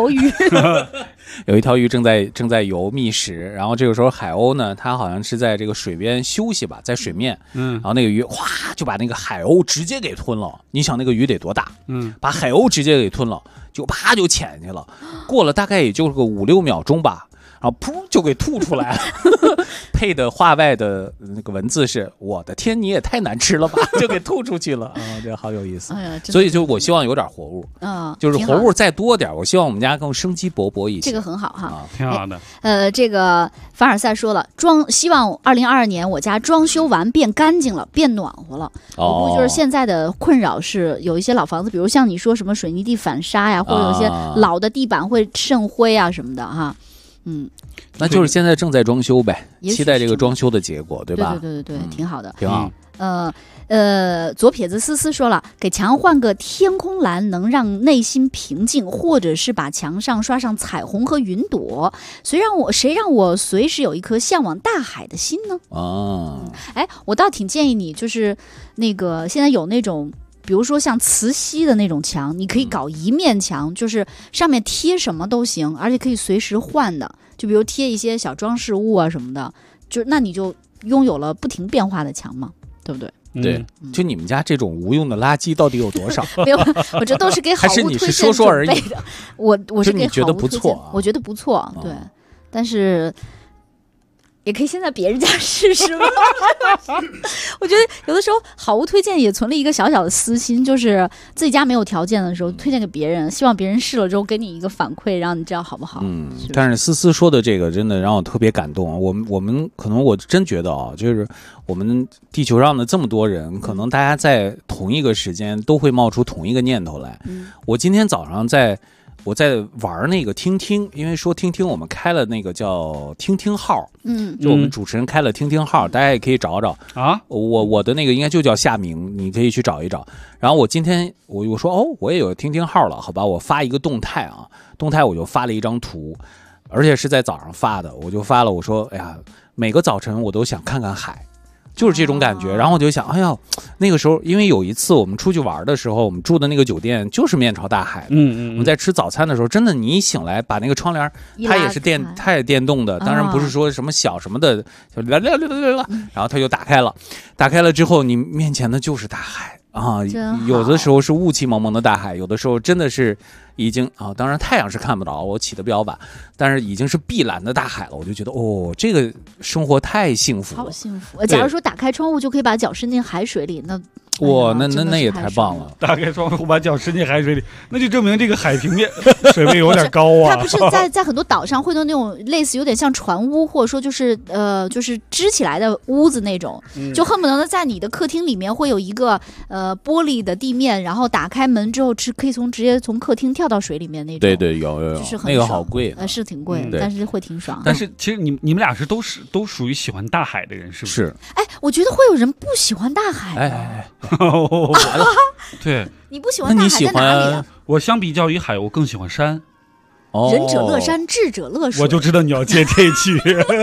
正在游觅食，然后这个时候海鸥呢，它好像是在这个水边休息吧，在水面，然后那个鱼哗就把那个海鸥直接给吞了。你想那个鱼得多大？把海鸥直接给吞了，就啪就潜去了，过了大概也就是个5-6秒钟吧。然后噗就给吐出来了，配的话外的那个文字是我的天你也太难吃了吧，就给吐出去了啊，这好有意思。所以就我希望有点活物就是活物再多点，我希望我们家更生机勃勃一些。 这个很好哈， 挺好的。 这个凡尔赛说了，希望2022年我家装修完变干净了，变暖和了。不过就是现在的困扰是有一些老房子，比如像你说什么水泥地反沙呀，或者有些老的地板会渗灰啊什么的哈。 那就是现在正在装修呗，期待这个装修的结果，对吧？ 对，挺好的， 挺好。 左撇子思思说了，给墙换个天空蓝，能让内心平静，或者是把墙上刷上彩虹和云朵。谁让我随时有一颗向往大海的心呢？我倒挺建议你，就是那个现在有那种。比如说像磁吸的那种墙，你可以搞一面墙，就是上面贴什么都行，而且可以随时换的。就比如贴一些小装饰物啊什么的，那你就拥有了不停变化的墙嘛，对不对？ 对，就你们家这种无用的垃圾到底有多少？ 没有，我这都是给好物推荐说而已的。我是给好物推荐， 你觉得不错， 我觉得不错，对，但是。也可以先在别人家试试吧。我觉得有的时候好物推荐也存了一个小小的私心，就是自己家没有条件的时候推荐给别人，希望别人试了之后给你一个反馈，让你知道好不好。 但是思思说的这个真的让我特别感动。我们可能我真觉得啊，就是我们地球上的这么多人，可能大家在同一个时间都会冒出同一个念头来。我今天早上我在玩那个听听，因为说听听我们开了那个叫听听号，就我们主持人开了听听号，大家也可以找找啊。我的那个应该就叫夏明，你可以去找一找。然后我今天我说我也有听听号了，好吧，我发一个动态啊，动态我就发了一张图，而且是在早上发的，我就发了，我说哎呀，每个早晨我都想看看海。就是这种感觉，然后我就想，哎呀，那个时候，因为有一次我们出去玩的时候，我们住的那个酒店就是面朝大海的。我们在吃早餐的时候，真的，你一醒来把那个窗帘，它也是电动的，当然不是说什么小什么的，然后它就打开了，打开了之后，你面前的就是大海啊，有的时候是雾气蒙蒙的大海，有的时候真的是。已经当然太阳是看不着，我起得比较晚，但是已经是碧蓝的大海了，我就觉得这个生活太幸福了， 好幸福。假如说打开窗户就可以把脚伸进海水里，那那也太棒了！ 打开窗户把脚伸进海水里，那就证明这个海平面水位有点高啊。 它不是在很多岛上会有那种类似有点像船屋，或者说就是支起来的屋子那种，就恨不得在你的客厅里面会有一个玻璃的地面，然后打开门之后可以直接从客厅跳到水里面那种。 对，有， 就是那个好贵， 是挺贵，但是会挺爽。 但是其实你们俩都属于喜欢大海的人，是不是？ 哎，我觉得会有人不喜欢大海。 对， 你不喜欢大海在哪里啊？ 我相比较于海，我更喜欢山。 仁者乐山，智者乐水。 我就知道你要接这句。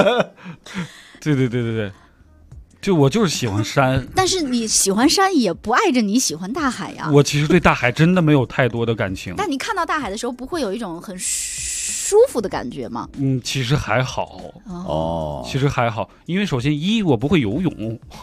对，就我就是喜欢山。 但是你喜欢山也不碍着你喜欢大海呀。 我其实对大海真的没有太多的感情。 但你看到大海的时候，不会有一种很舒服的感觉吗？ 其实还好。其实还好，因为首先我不会游泳。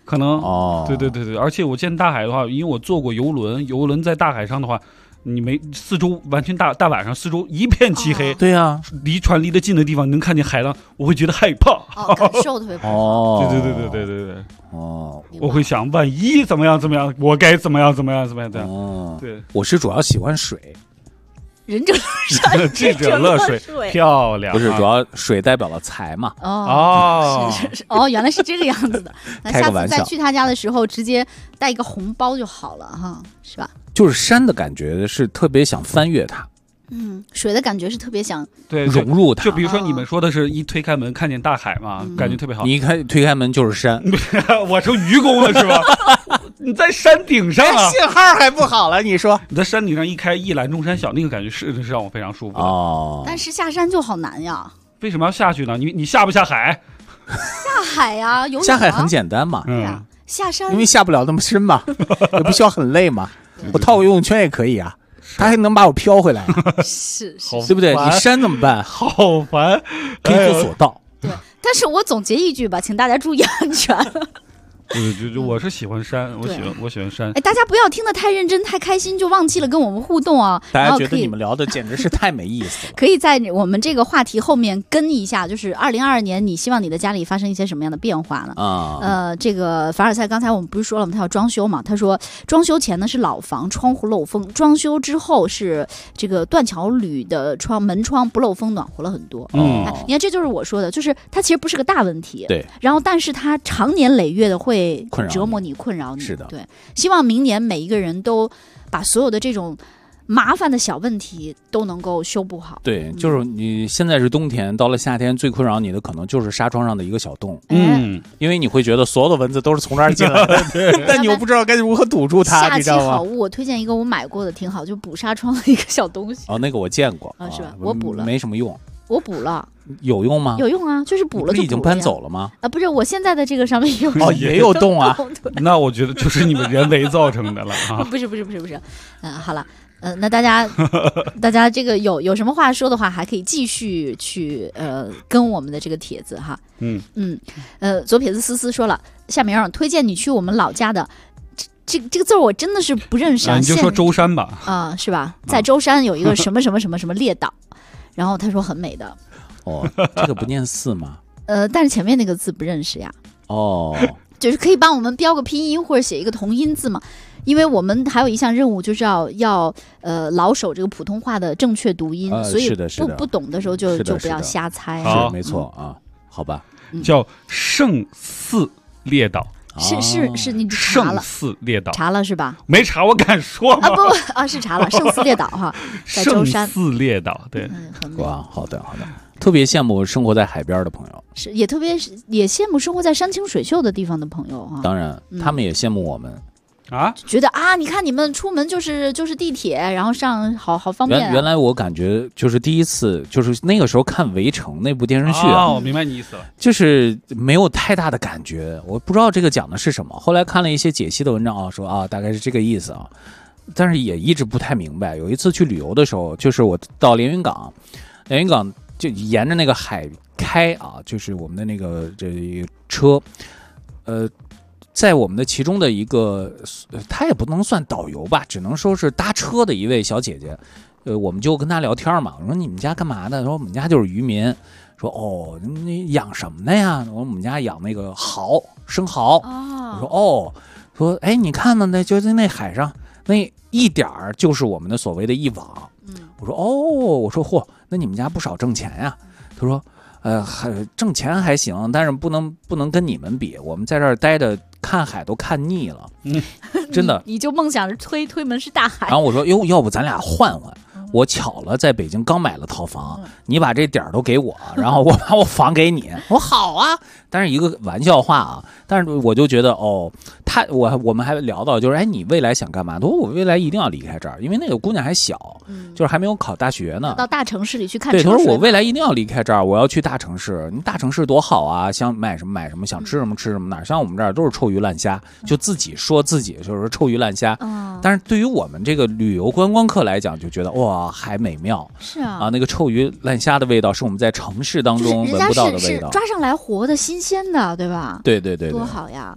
可能对，而且我见大海的话，因为我坐过游轮在大海上的话。你没四周完全大晚上四周一片漆黑， 对呀， 离船离得近的地方能看见海浪，我会觉得害怕， 感受特别不好。 对，我会想万一怎么样，我该怎么样。对， 我是主要喜欢水。 仁者乐智者乐水，漂亮。 不是，主要水代表了财嘛。 原来是这个样子的。那下次再去他家的时候，直接带一个红包就好了哈，是吧？ 就是山的感觉是特别想翻越它， 水的感觉是特别想融入它。 就比如说你们说的是一推开门看见大海嘛，感觉特别好。 你一推开门就是山， 我成愚公了是吧？你在山顶上啊， 信号还不好了。你说你在山顶上一开一览众山小，那个感觉是让我非常舒服的。 但是下山就好难呀。 为什么要下去呢？你下不下海？ 下海呀，游泳下海很简单嘛。 下山因为下不了那么深嘛，也不需要很累嘛。我套个游泳圈也可以啊，它还能把我飘回来是， 对不对？你山怎么办？ 好烦， 可以做索道。 对，但是我总结一句吧，请大家注意安全。 就我是喜欢山，我喜欢山。 大家不要听得太认真、太开心，就忘记了跟我们互动啊！ 大家觉得你们聊的简直是太没意思了。 可以在我们这个话题后面跟一下，就是2022年，你希望你的家里发生一些什么样的变化呢？这个凡尔赛刚才我们不是说了吗？他要装修嘛？他说装修前呢是老房，窗户漏风；装修之后是这个断桥铝的门窗不漏风，暖和了很多。你看，这就是我说的，就是它其实不是个大问题。 对。 然后，但是它长年累月的会折磨你、困扰你。 是的， 对。希望明年每一个人都把所有的这种麻烦的小问题都能够修补好。 对，就是你现在是冬天，到了夏天，最困扰你的可能就是纱窗上的一个小洞。因为你会觉得所有的蚊子都是从这儿进来的，但你又不知道该如何堵住它。 夏季好物，我推荐一个我买过的挺好，就补纱窗的一个小东西。 那个我见过是吧？我补了， 没什么用。 我补了， 有用吗？ 有用啊，就是补了就补了。 已经搬走了吗？ 不是，我现在的这个上面有也有洞啊。 那我觉得就是你们人为造成的了啊。 不是，好了，那大家这个有什么话说的话，还可以继续去跟我们的这个帖子哈。左撇子思思说了，夏明儿推荐你去我们老家的。这个字我真的是不认识啊， 你就说舟山吧。 是吧？在舟山有一个什么列岛。然后他说很美的， 这个不念四吗？ 但是前面那个字不认识呀。 就是可以帮我们标个拼音或者写一个同音字嘛？因为我们还有一项任务就是要老守这个普通话的正确读音，所以不懂的时候就不要瞎猜。 是没错啊，好吧， 叫圣四列岛。 是，你查了？ 圣四列岛查了是吧？ 没查，我敢说吗？ 是查了，圣四列岛哈，在舟山。 圣四列岛，对， 哇，好的，特别羡慕生活在海边的朋友， 也羡慕生活在山清水秀的地方的朋友哈。 当然，他们也羡慕我们。 觉得你看你们出门就是地铁，然后上好方便。 原来我感觉就是第一次，就是那个时候看《围城》那部电视剧我明白你意思了， 就是没有太大的感觉，我不知道这个讲的是什么。后来看了一些解析的文章说大概是这个意思但是也一直不太明白。有一次去旅游的时候，就是我到连云港就沿着那个海开就是我们的那个这车，在我们的其中的一个，他也不能算导游吧，只能说是搭车的一位小姐姐，我们就跟她聊天嘛。我说你们家干嘛的？说我们家就是渔民。说你养什么的呀？我们家养那个生蚝。我说你看呢，那就是那海上那一点儿就是我们的所谓的一网。我说嚯，那你们家不少挣钱呀？他说挣钱还行，但是不能跟你们比，我们在这儿待着看海都看腻了。真的。 你就梦想着推门是大海。 然后我说要不咱俩换。我巧了，在北京刚买了套房，你把这点儿都给我，然后我把我房给你。我好啊，但是一个玩笑话但是我就觉得我们还聊到就是你未来想干嘛？他说我未来一定要离开这儿，因为那个姑娘还小，就是还没有考大学呢， 到大城市里去看车水。 对，他说我未来一定要离开这儿，我要去大城市。你大城市多好啊，想买什么，想吃什么吃什么，哪像我们这儿都是臭鱼烂虾，就自己说自己就是臭鱼烂虾。但是对于我们这个旅游观光客来讲，就觉得哇，还美妙。 是那个臭鱼烂虾的味道是我们在城市当中闻不到的味道， 是抓上来活的新鲜的，对吧？ 对， 多好呀！ 对，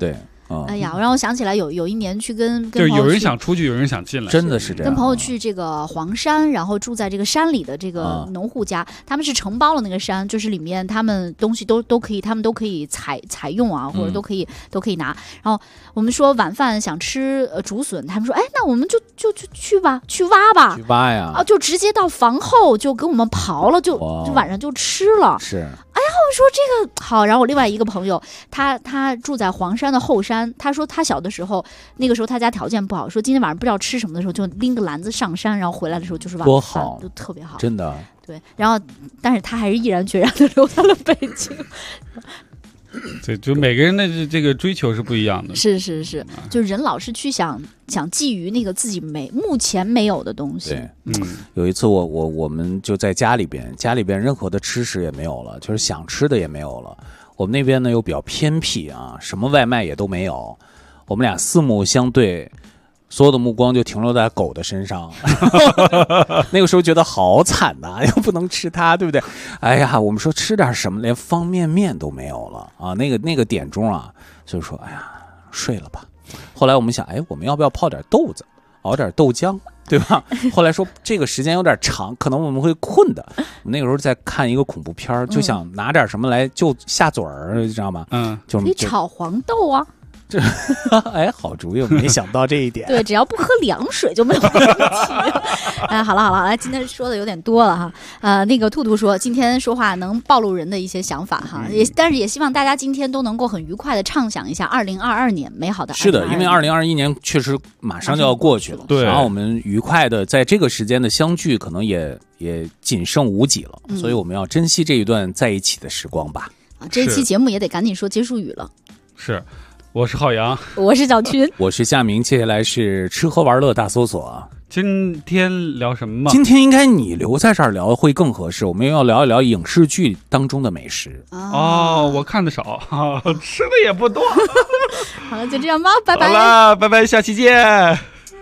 哎呀，让我想起来有一年去跟就是有人想出去，有人想进来， 真的是这样。 跟朋友去这个黄山，然后住在这个山里的这个农户家，他们是承包了那个山，就是里面他们东西都可以，他们都可以采用啊，或者都可以拿。然后我们说晚饭想吃竹笋，他们说，哎，那我们就去吧，去挖吧， 去挖呀， 啊，就直接到房后就给我们刨了，就晚上就吃了。 是， 哎呀，我说这个好。然后我另外一个朋友，他住在黄山的后山，他说他小的时候，那个时候他家条件不好，说今天晚上不知道吃什么的时候，就拎个篮子上山，然后回来的时候就是晚饭， 多好， 就特别好， 真的。 对，然后但是他还是毅然决然的留在了北京。 对，就每个人的这个追求是不一样的。 是，就人老是去想觊觎那个自己目前没有的东西。 对，有一次我们就在家里边任何的吃食也没有了，就是想吃的也没有了。我们那边呢又比较偏僻啊，什么外卖也都没有。我们俩四目相对，所有的目光就停留在狗的身上。那个时候觉得好惨呐，又不能吃它，对不对？哎呀，我们说吃点什么，连方便面都没有了啊！那个点钟啊，就说哎呀，睡了吧。后来我们想，哎，我们要不要泡点豆子，熬点豆浆，对吧？后来说这个时间有点长，可能我们会困的。我们那个时候在看一个恐怖片，就想拿点什么来就下嘴儿，知道吗？就可以炒黄豆啊。 哎，好主意，我没想到这一点。 对，只要不喝凉水就没有问题。哎，好了，来，今天说的有点多了哈。那个兔兔说，今天说话能暴露人的一些想法哈，但是也希望大家今天都能够很愉快的畅想一下2022年美好的。 是的，因为2021年确实马上就要过去了，对，然后我们愉快的在这个时间的相聚，可能也仅剩无几了，所以我们要珍惜这一段在一起的时光吧。 这一期节目也得赶紧说结束语了。 是。我是浩洋， 我是小群， 我是夏明。接下来是吃喝玩乐大搜索。 今天聊什么？ 今天应该你留在这儿聊会更合适。我们要聊一聊影视剧当中的美食。 我看的少，吃的也不多。 好了，就这样吧，拜拜。 好了，拜拜，下期见。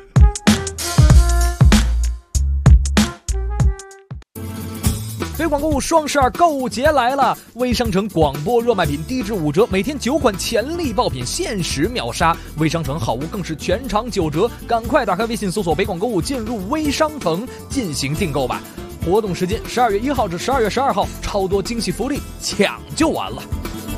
北广购物双12购物节来了！微商城广播热卖品低至5折，每天9款潜力爆品限时秒杀。微商城好物更是全场9折，赶快打开微信搜索北广购物，进入微商城进行订购吧。活动时间12月1号至12月12号，超多惊喜福利，抢就完了。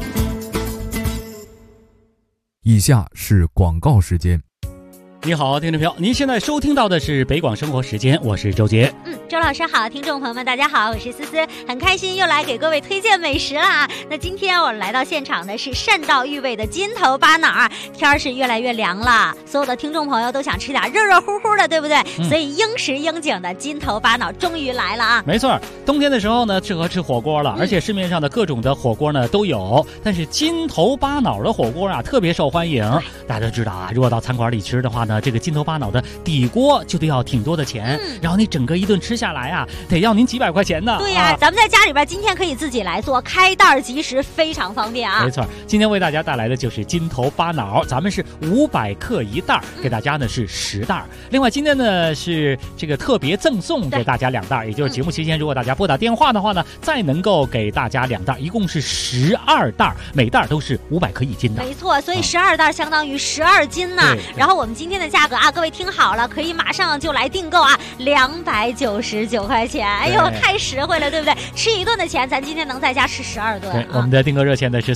以下是广告时间。 你好，听众朋友，您现在收听到的是北广生活时间，我是周杰。 周老师好，听众朋友们大家好，我是思思，很开心又来给各位推荐美食啦。那今天我来到现场的是善道育味的金头巴脑，天是越来越凉了，所有的听众朋友都想吃点热热乎乎的，对不对？所以应时应景的金头巴脑终于来了啊！ 没错，冬天的时候呢，适合吃火锅了，而且市面上的各种的火锅呢都有，但是金头巴脑的火锅啊特别受欢迎。大家都知道啊，如果到餐馆里吃的话呢，这个金头巴脑的底锅就得要挺多的钱，然后你整个一顿吃下来啊，得要您几百块钱呢。 对呀，咱们在家里边今天可以自己来做，开袋即食，非常方便啊。 没错，今天为大家带来的就是金头巴脑，咱们是500克一袋，给大家呢是10袋。另外今天呢是这个特别赠送给大家2袋，也就是节目期间如果大家拨打电话的话呢，再能够给大家2袋，一共是12袋，每袋都是500克1斤的。 没错，所以12袋相当于12斤呢。然后我们今天的价格啊，各位听好了，可以马上就来订购啊，299块钱，哎呦，太实惠了，对不对？吃一顿的钱，咱今天能在家吃12顿。 对，我们的订购热线呢是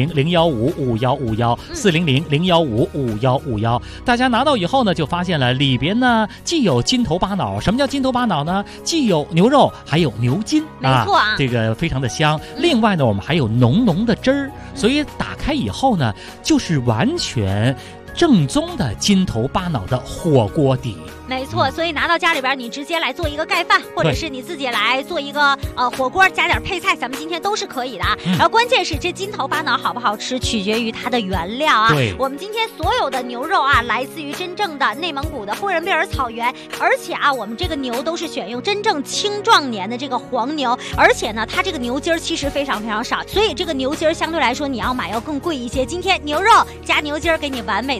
400-015-5151，400-015-5151。大家拿到以后呢，就发现了里边呢既有金头巴脑，什么叫金头巴脑呢？既有牛肉，还有牛筋， 没错啊， 这个非常的香。另外呢，我们还有浓浓的汁儿，所以打开以后呢，就是完全正宗的金头巴脑的火锅底。 没错，所以拿到家里边，你直接来做一个盖饭，或者是你自己来做一个火锅，加点配菜，咱们今天都是可以的啊。然后关键是这金头巴脑好不好吃，取决于它的原料啊。对，我们今天所有的牛肉啊，来自于真正的内蒙古的呼伦贝尔草原，而且啊，我们这个牛都是选用真正青壮年的这个黄牛，而且呢，它这个牛筋儿其实非常非常少，所以这个牛筋儿相对来说你要买要更贵一些。今天牛肉加牛筋儿给你完美的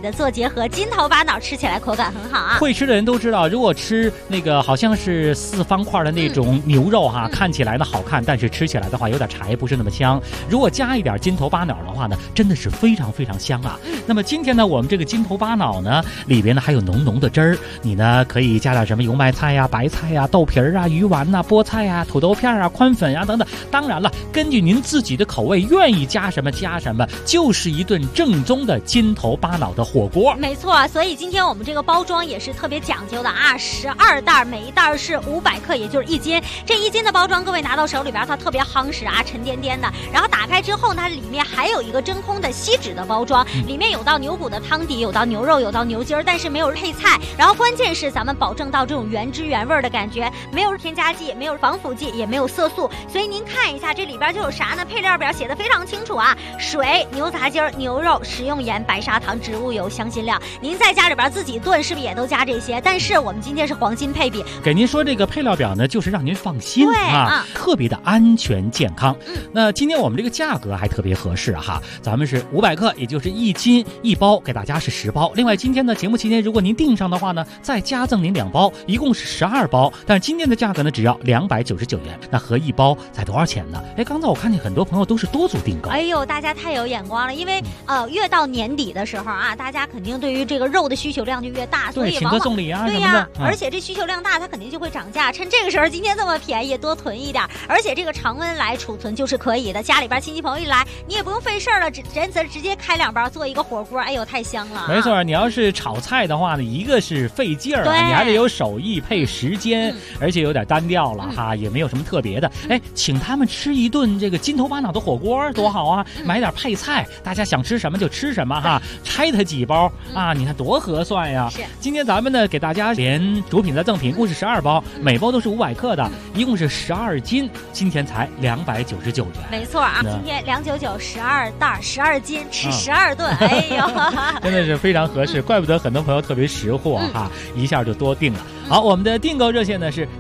的做结合，金头巴脑吃起来口感很好啊。 会吃的人都知道，如果吃那个好像是4方块的那种牛肉哈，看起来呢好看，但是吃起来的话有点柴，不是那么香。如果加一点金头巴脑的话呢，真的是非常非常香啊。那么今天呢，我们这个金头巴脑呢，里边呢还有浓浓的汁儿，你呢可以加点什么油麦菜呀、白菜呀、豆皮儿啊、鱼丸呐、菠菜呀、土豆片啊、宽粉呀等等。当然了，根据您自己的口味，愿意加什么加什么，就是一顿正宗的金头巴脑的火锅。 没错，所以今天我们这个包装也是特别讲究的啊，12袋，每一袋是500克，也就是1斤。这1斤的包装，各位拿到手里边，它特别夯实啊，沉甸甸的。然后打开之后，它里面还有一个真空的锡纸的包装，里面有到牛骨的汤底，有到牛肉，有到牛筋儿，但是没有配菜。然后关键是咱们保证到这种原汁原味的感觉，没有添加剂，没有防腐剂，也没有色素。所以您看一下这里边就有啥呢？配料表写的非常清楚啊，水、牛杂筋儿、牛肉、食用盐、白砂糖、植物油、香辛料。您在家里边自己炖是不是也都加这些？但是我们今天是黄金配比， 给您说这个配料表呢，就是让您放心啊，特别的安全健康。那今天我们这个价格还特别合适哈，咱们是500克，也就是1斤1包，给大家是10包。另外今天呢，节目期间如果您订上的话呢，再加赠您2包，一共是12包。但是今天的价格呢，只要299元，那合一包才多少钱呢？哎，刚才我看见很多朋友都是多组订购。 哎呦，大家太有眼光了，因为越到年底的时候啊，大家肯定对于这个肉的需求量就越大，所以请客送礼啊， 对呀，而且这需求量大，它肯定就会涨价。趁这个时候，今天这么便宜，多囤一点。而且这个常温来储存就是可以的，家里边亲戚朋友一来，你也不用费事了，直接开2包做一个火锅，哎呦，太香了。 没错，你要是炒菜的话呢，一个是费劲儿，你还得有手艺配时间，而且有点单调了哈，也没有什么特别的。哎，请他们吃一顿这个金头巴脑的火锅多好啊！买点配菜，大家想吃什么就吃什么哈，拆它几包啊，你看多合算呀！ 是， 今天咱们呢给大家连主品的赠品，共是12包，每包都是500克的，一共是12斤，今天才299元。 没错啊，今天299 12袋12斤，吃12顿，哎呦， 真的是非常合适，怪不得很多朋友特别识货哈，一下就多订了。好，我们的订购热线呢是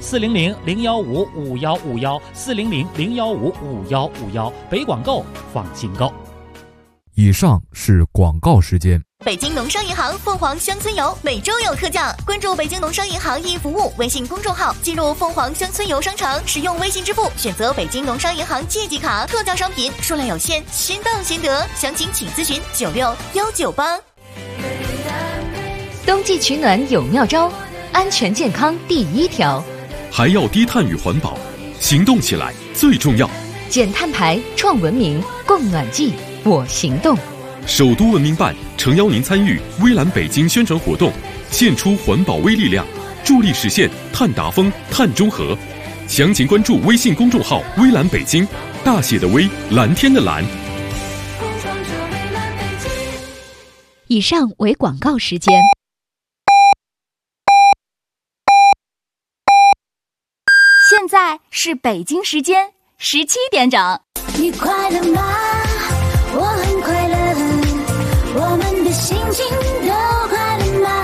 400-015-5151，400-015-5151，北广购放心购。 以上是广告时间。 北京农商银行凤凰乡村游每周有特价，关注北京农商银行易服务微信公众号，进入凤凰乡村游商城，使用微信支付，选择北京农商银行借记卡，特价商品数量有限，先到先得，详情请咨询96198。 冬季取暖有妙招，安全健康第1条， 还要低碳与环保，行动起来最重要。 减碳排，创文明，供暖季，我行动。 首都文明办诚邀您参与微蓝北京宣传活动，献出环保微力量，助力实现碳达峰、碳中和。详情关注微信公众号微蓝北京，大写的微，蓝天的蓝。 以上为广告时间。 现在是北京时间17点整。 你快乐吗？我很快乐，我们的心情都快乐吗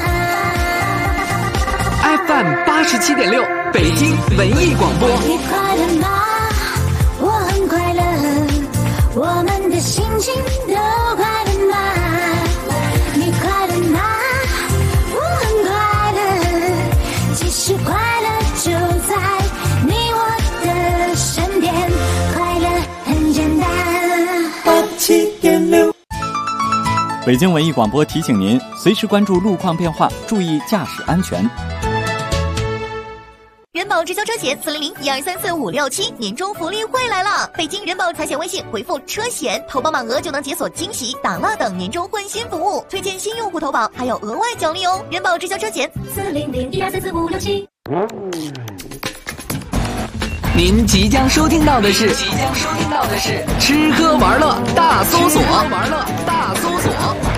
？FM 87.6，北京文艺广播。 你快乐吗？我很快乐，我们的心情都快乐吗？你快乐吗？我很快乐，其实快乐就在你我的身边，快乐很简单。87.6。 北京文艺广播提醒您，随时关注路况变化，注意驾驶安全。 人保直销车险400-1234567年终福利会来了！北京人保财险微信回复车险，投保满额就能解锁惊喜、打蜡等年终换新服务，推荐新用户投保还有额外奖励哦！人保直销车险400-1234567。 您即将收听到的是吃喝玩乐大搜索。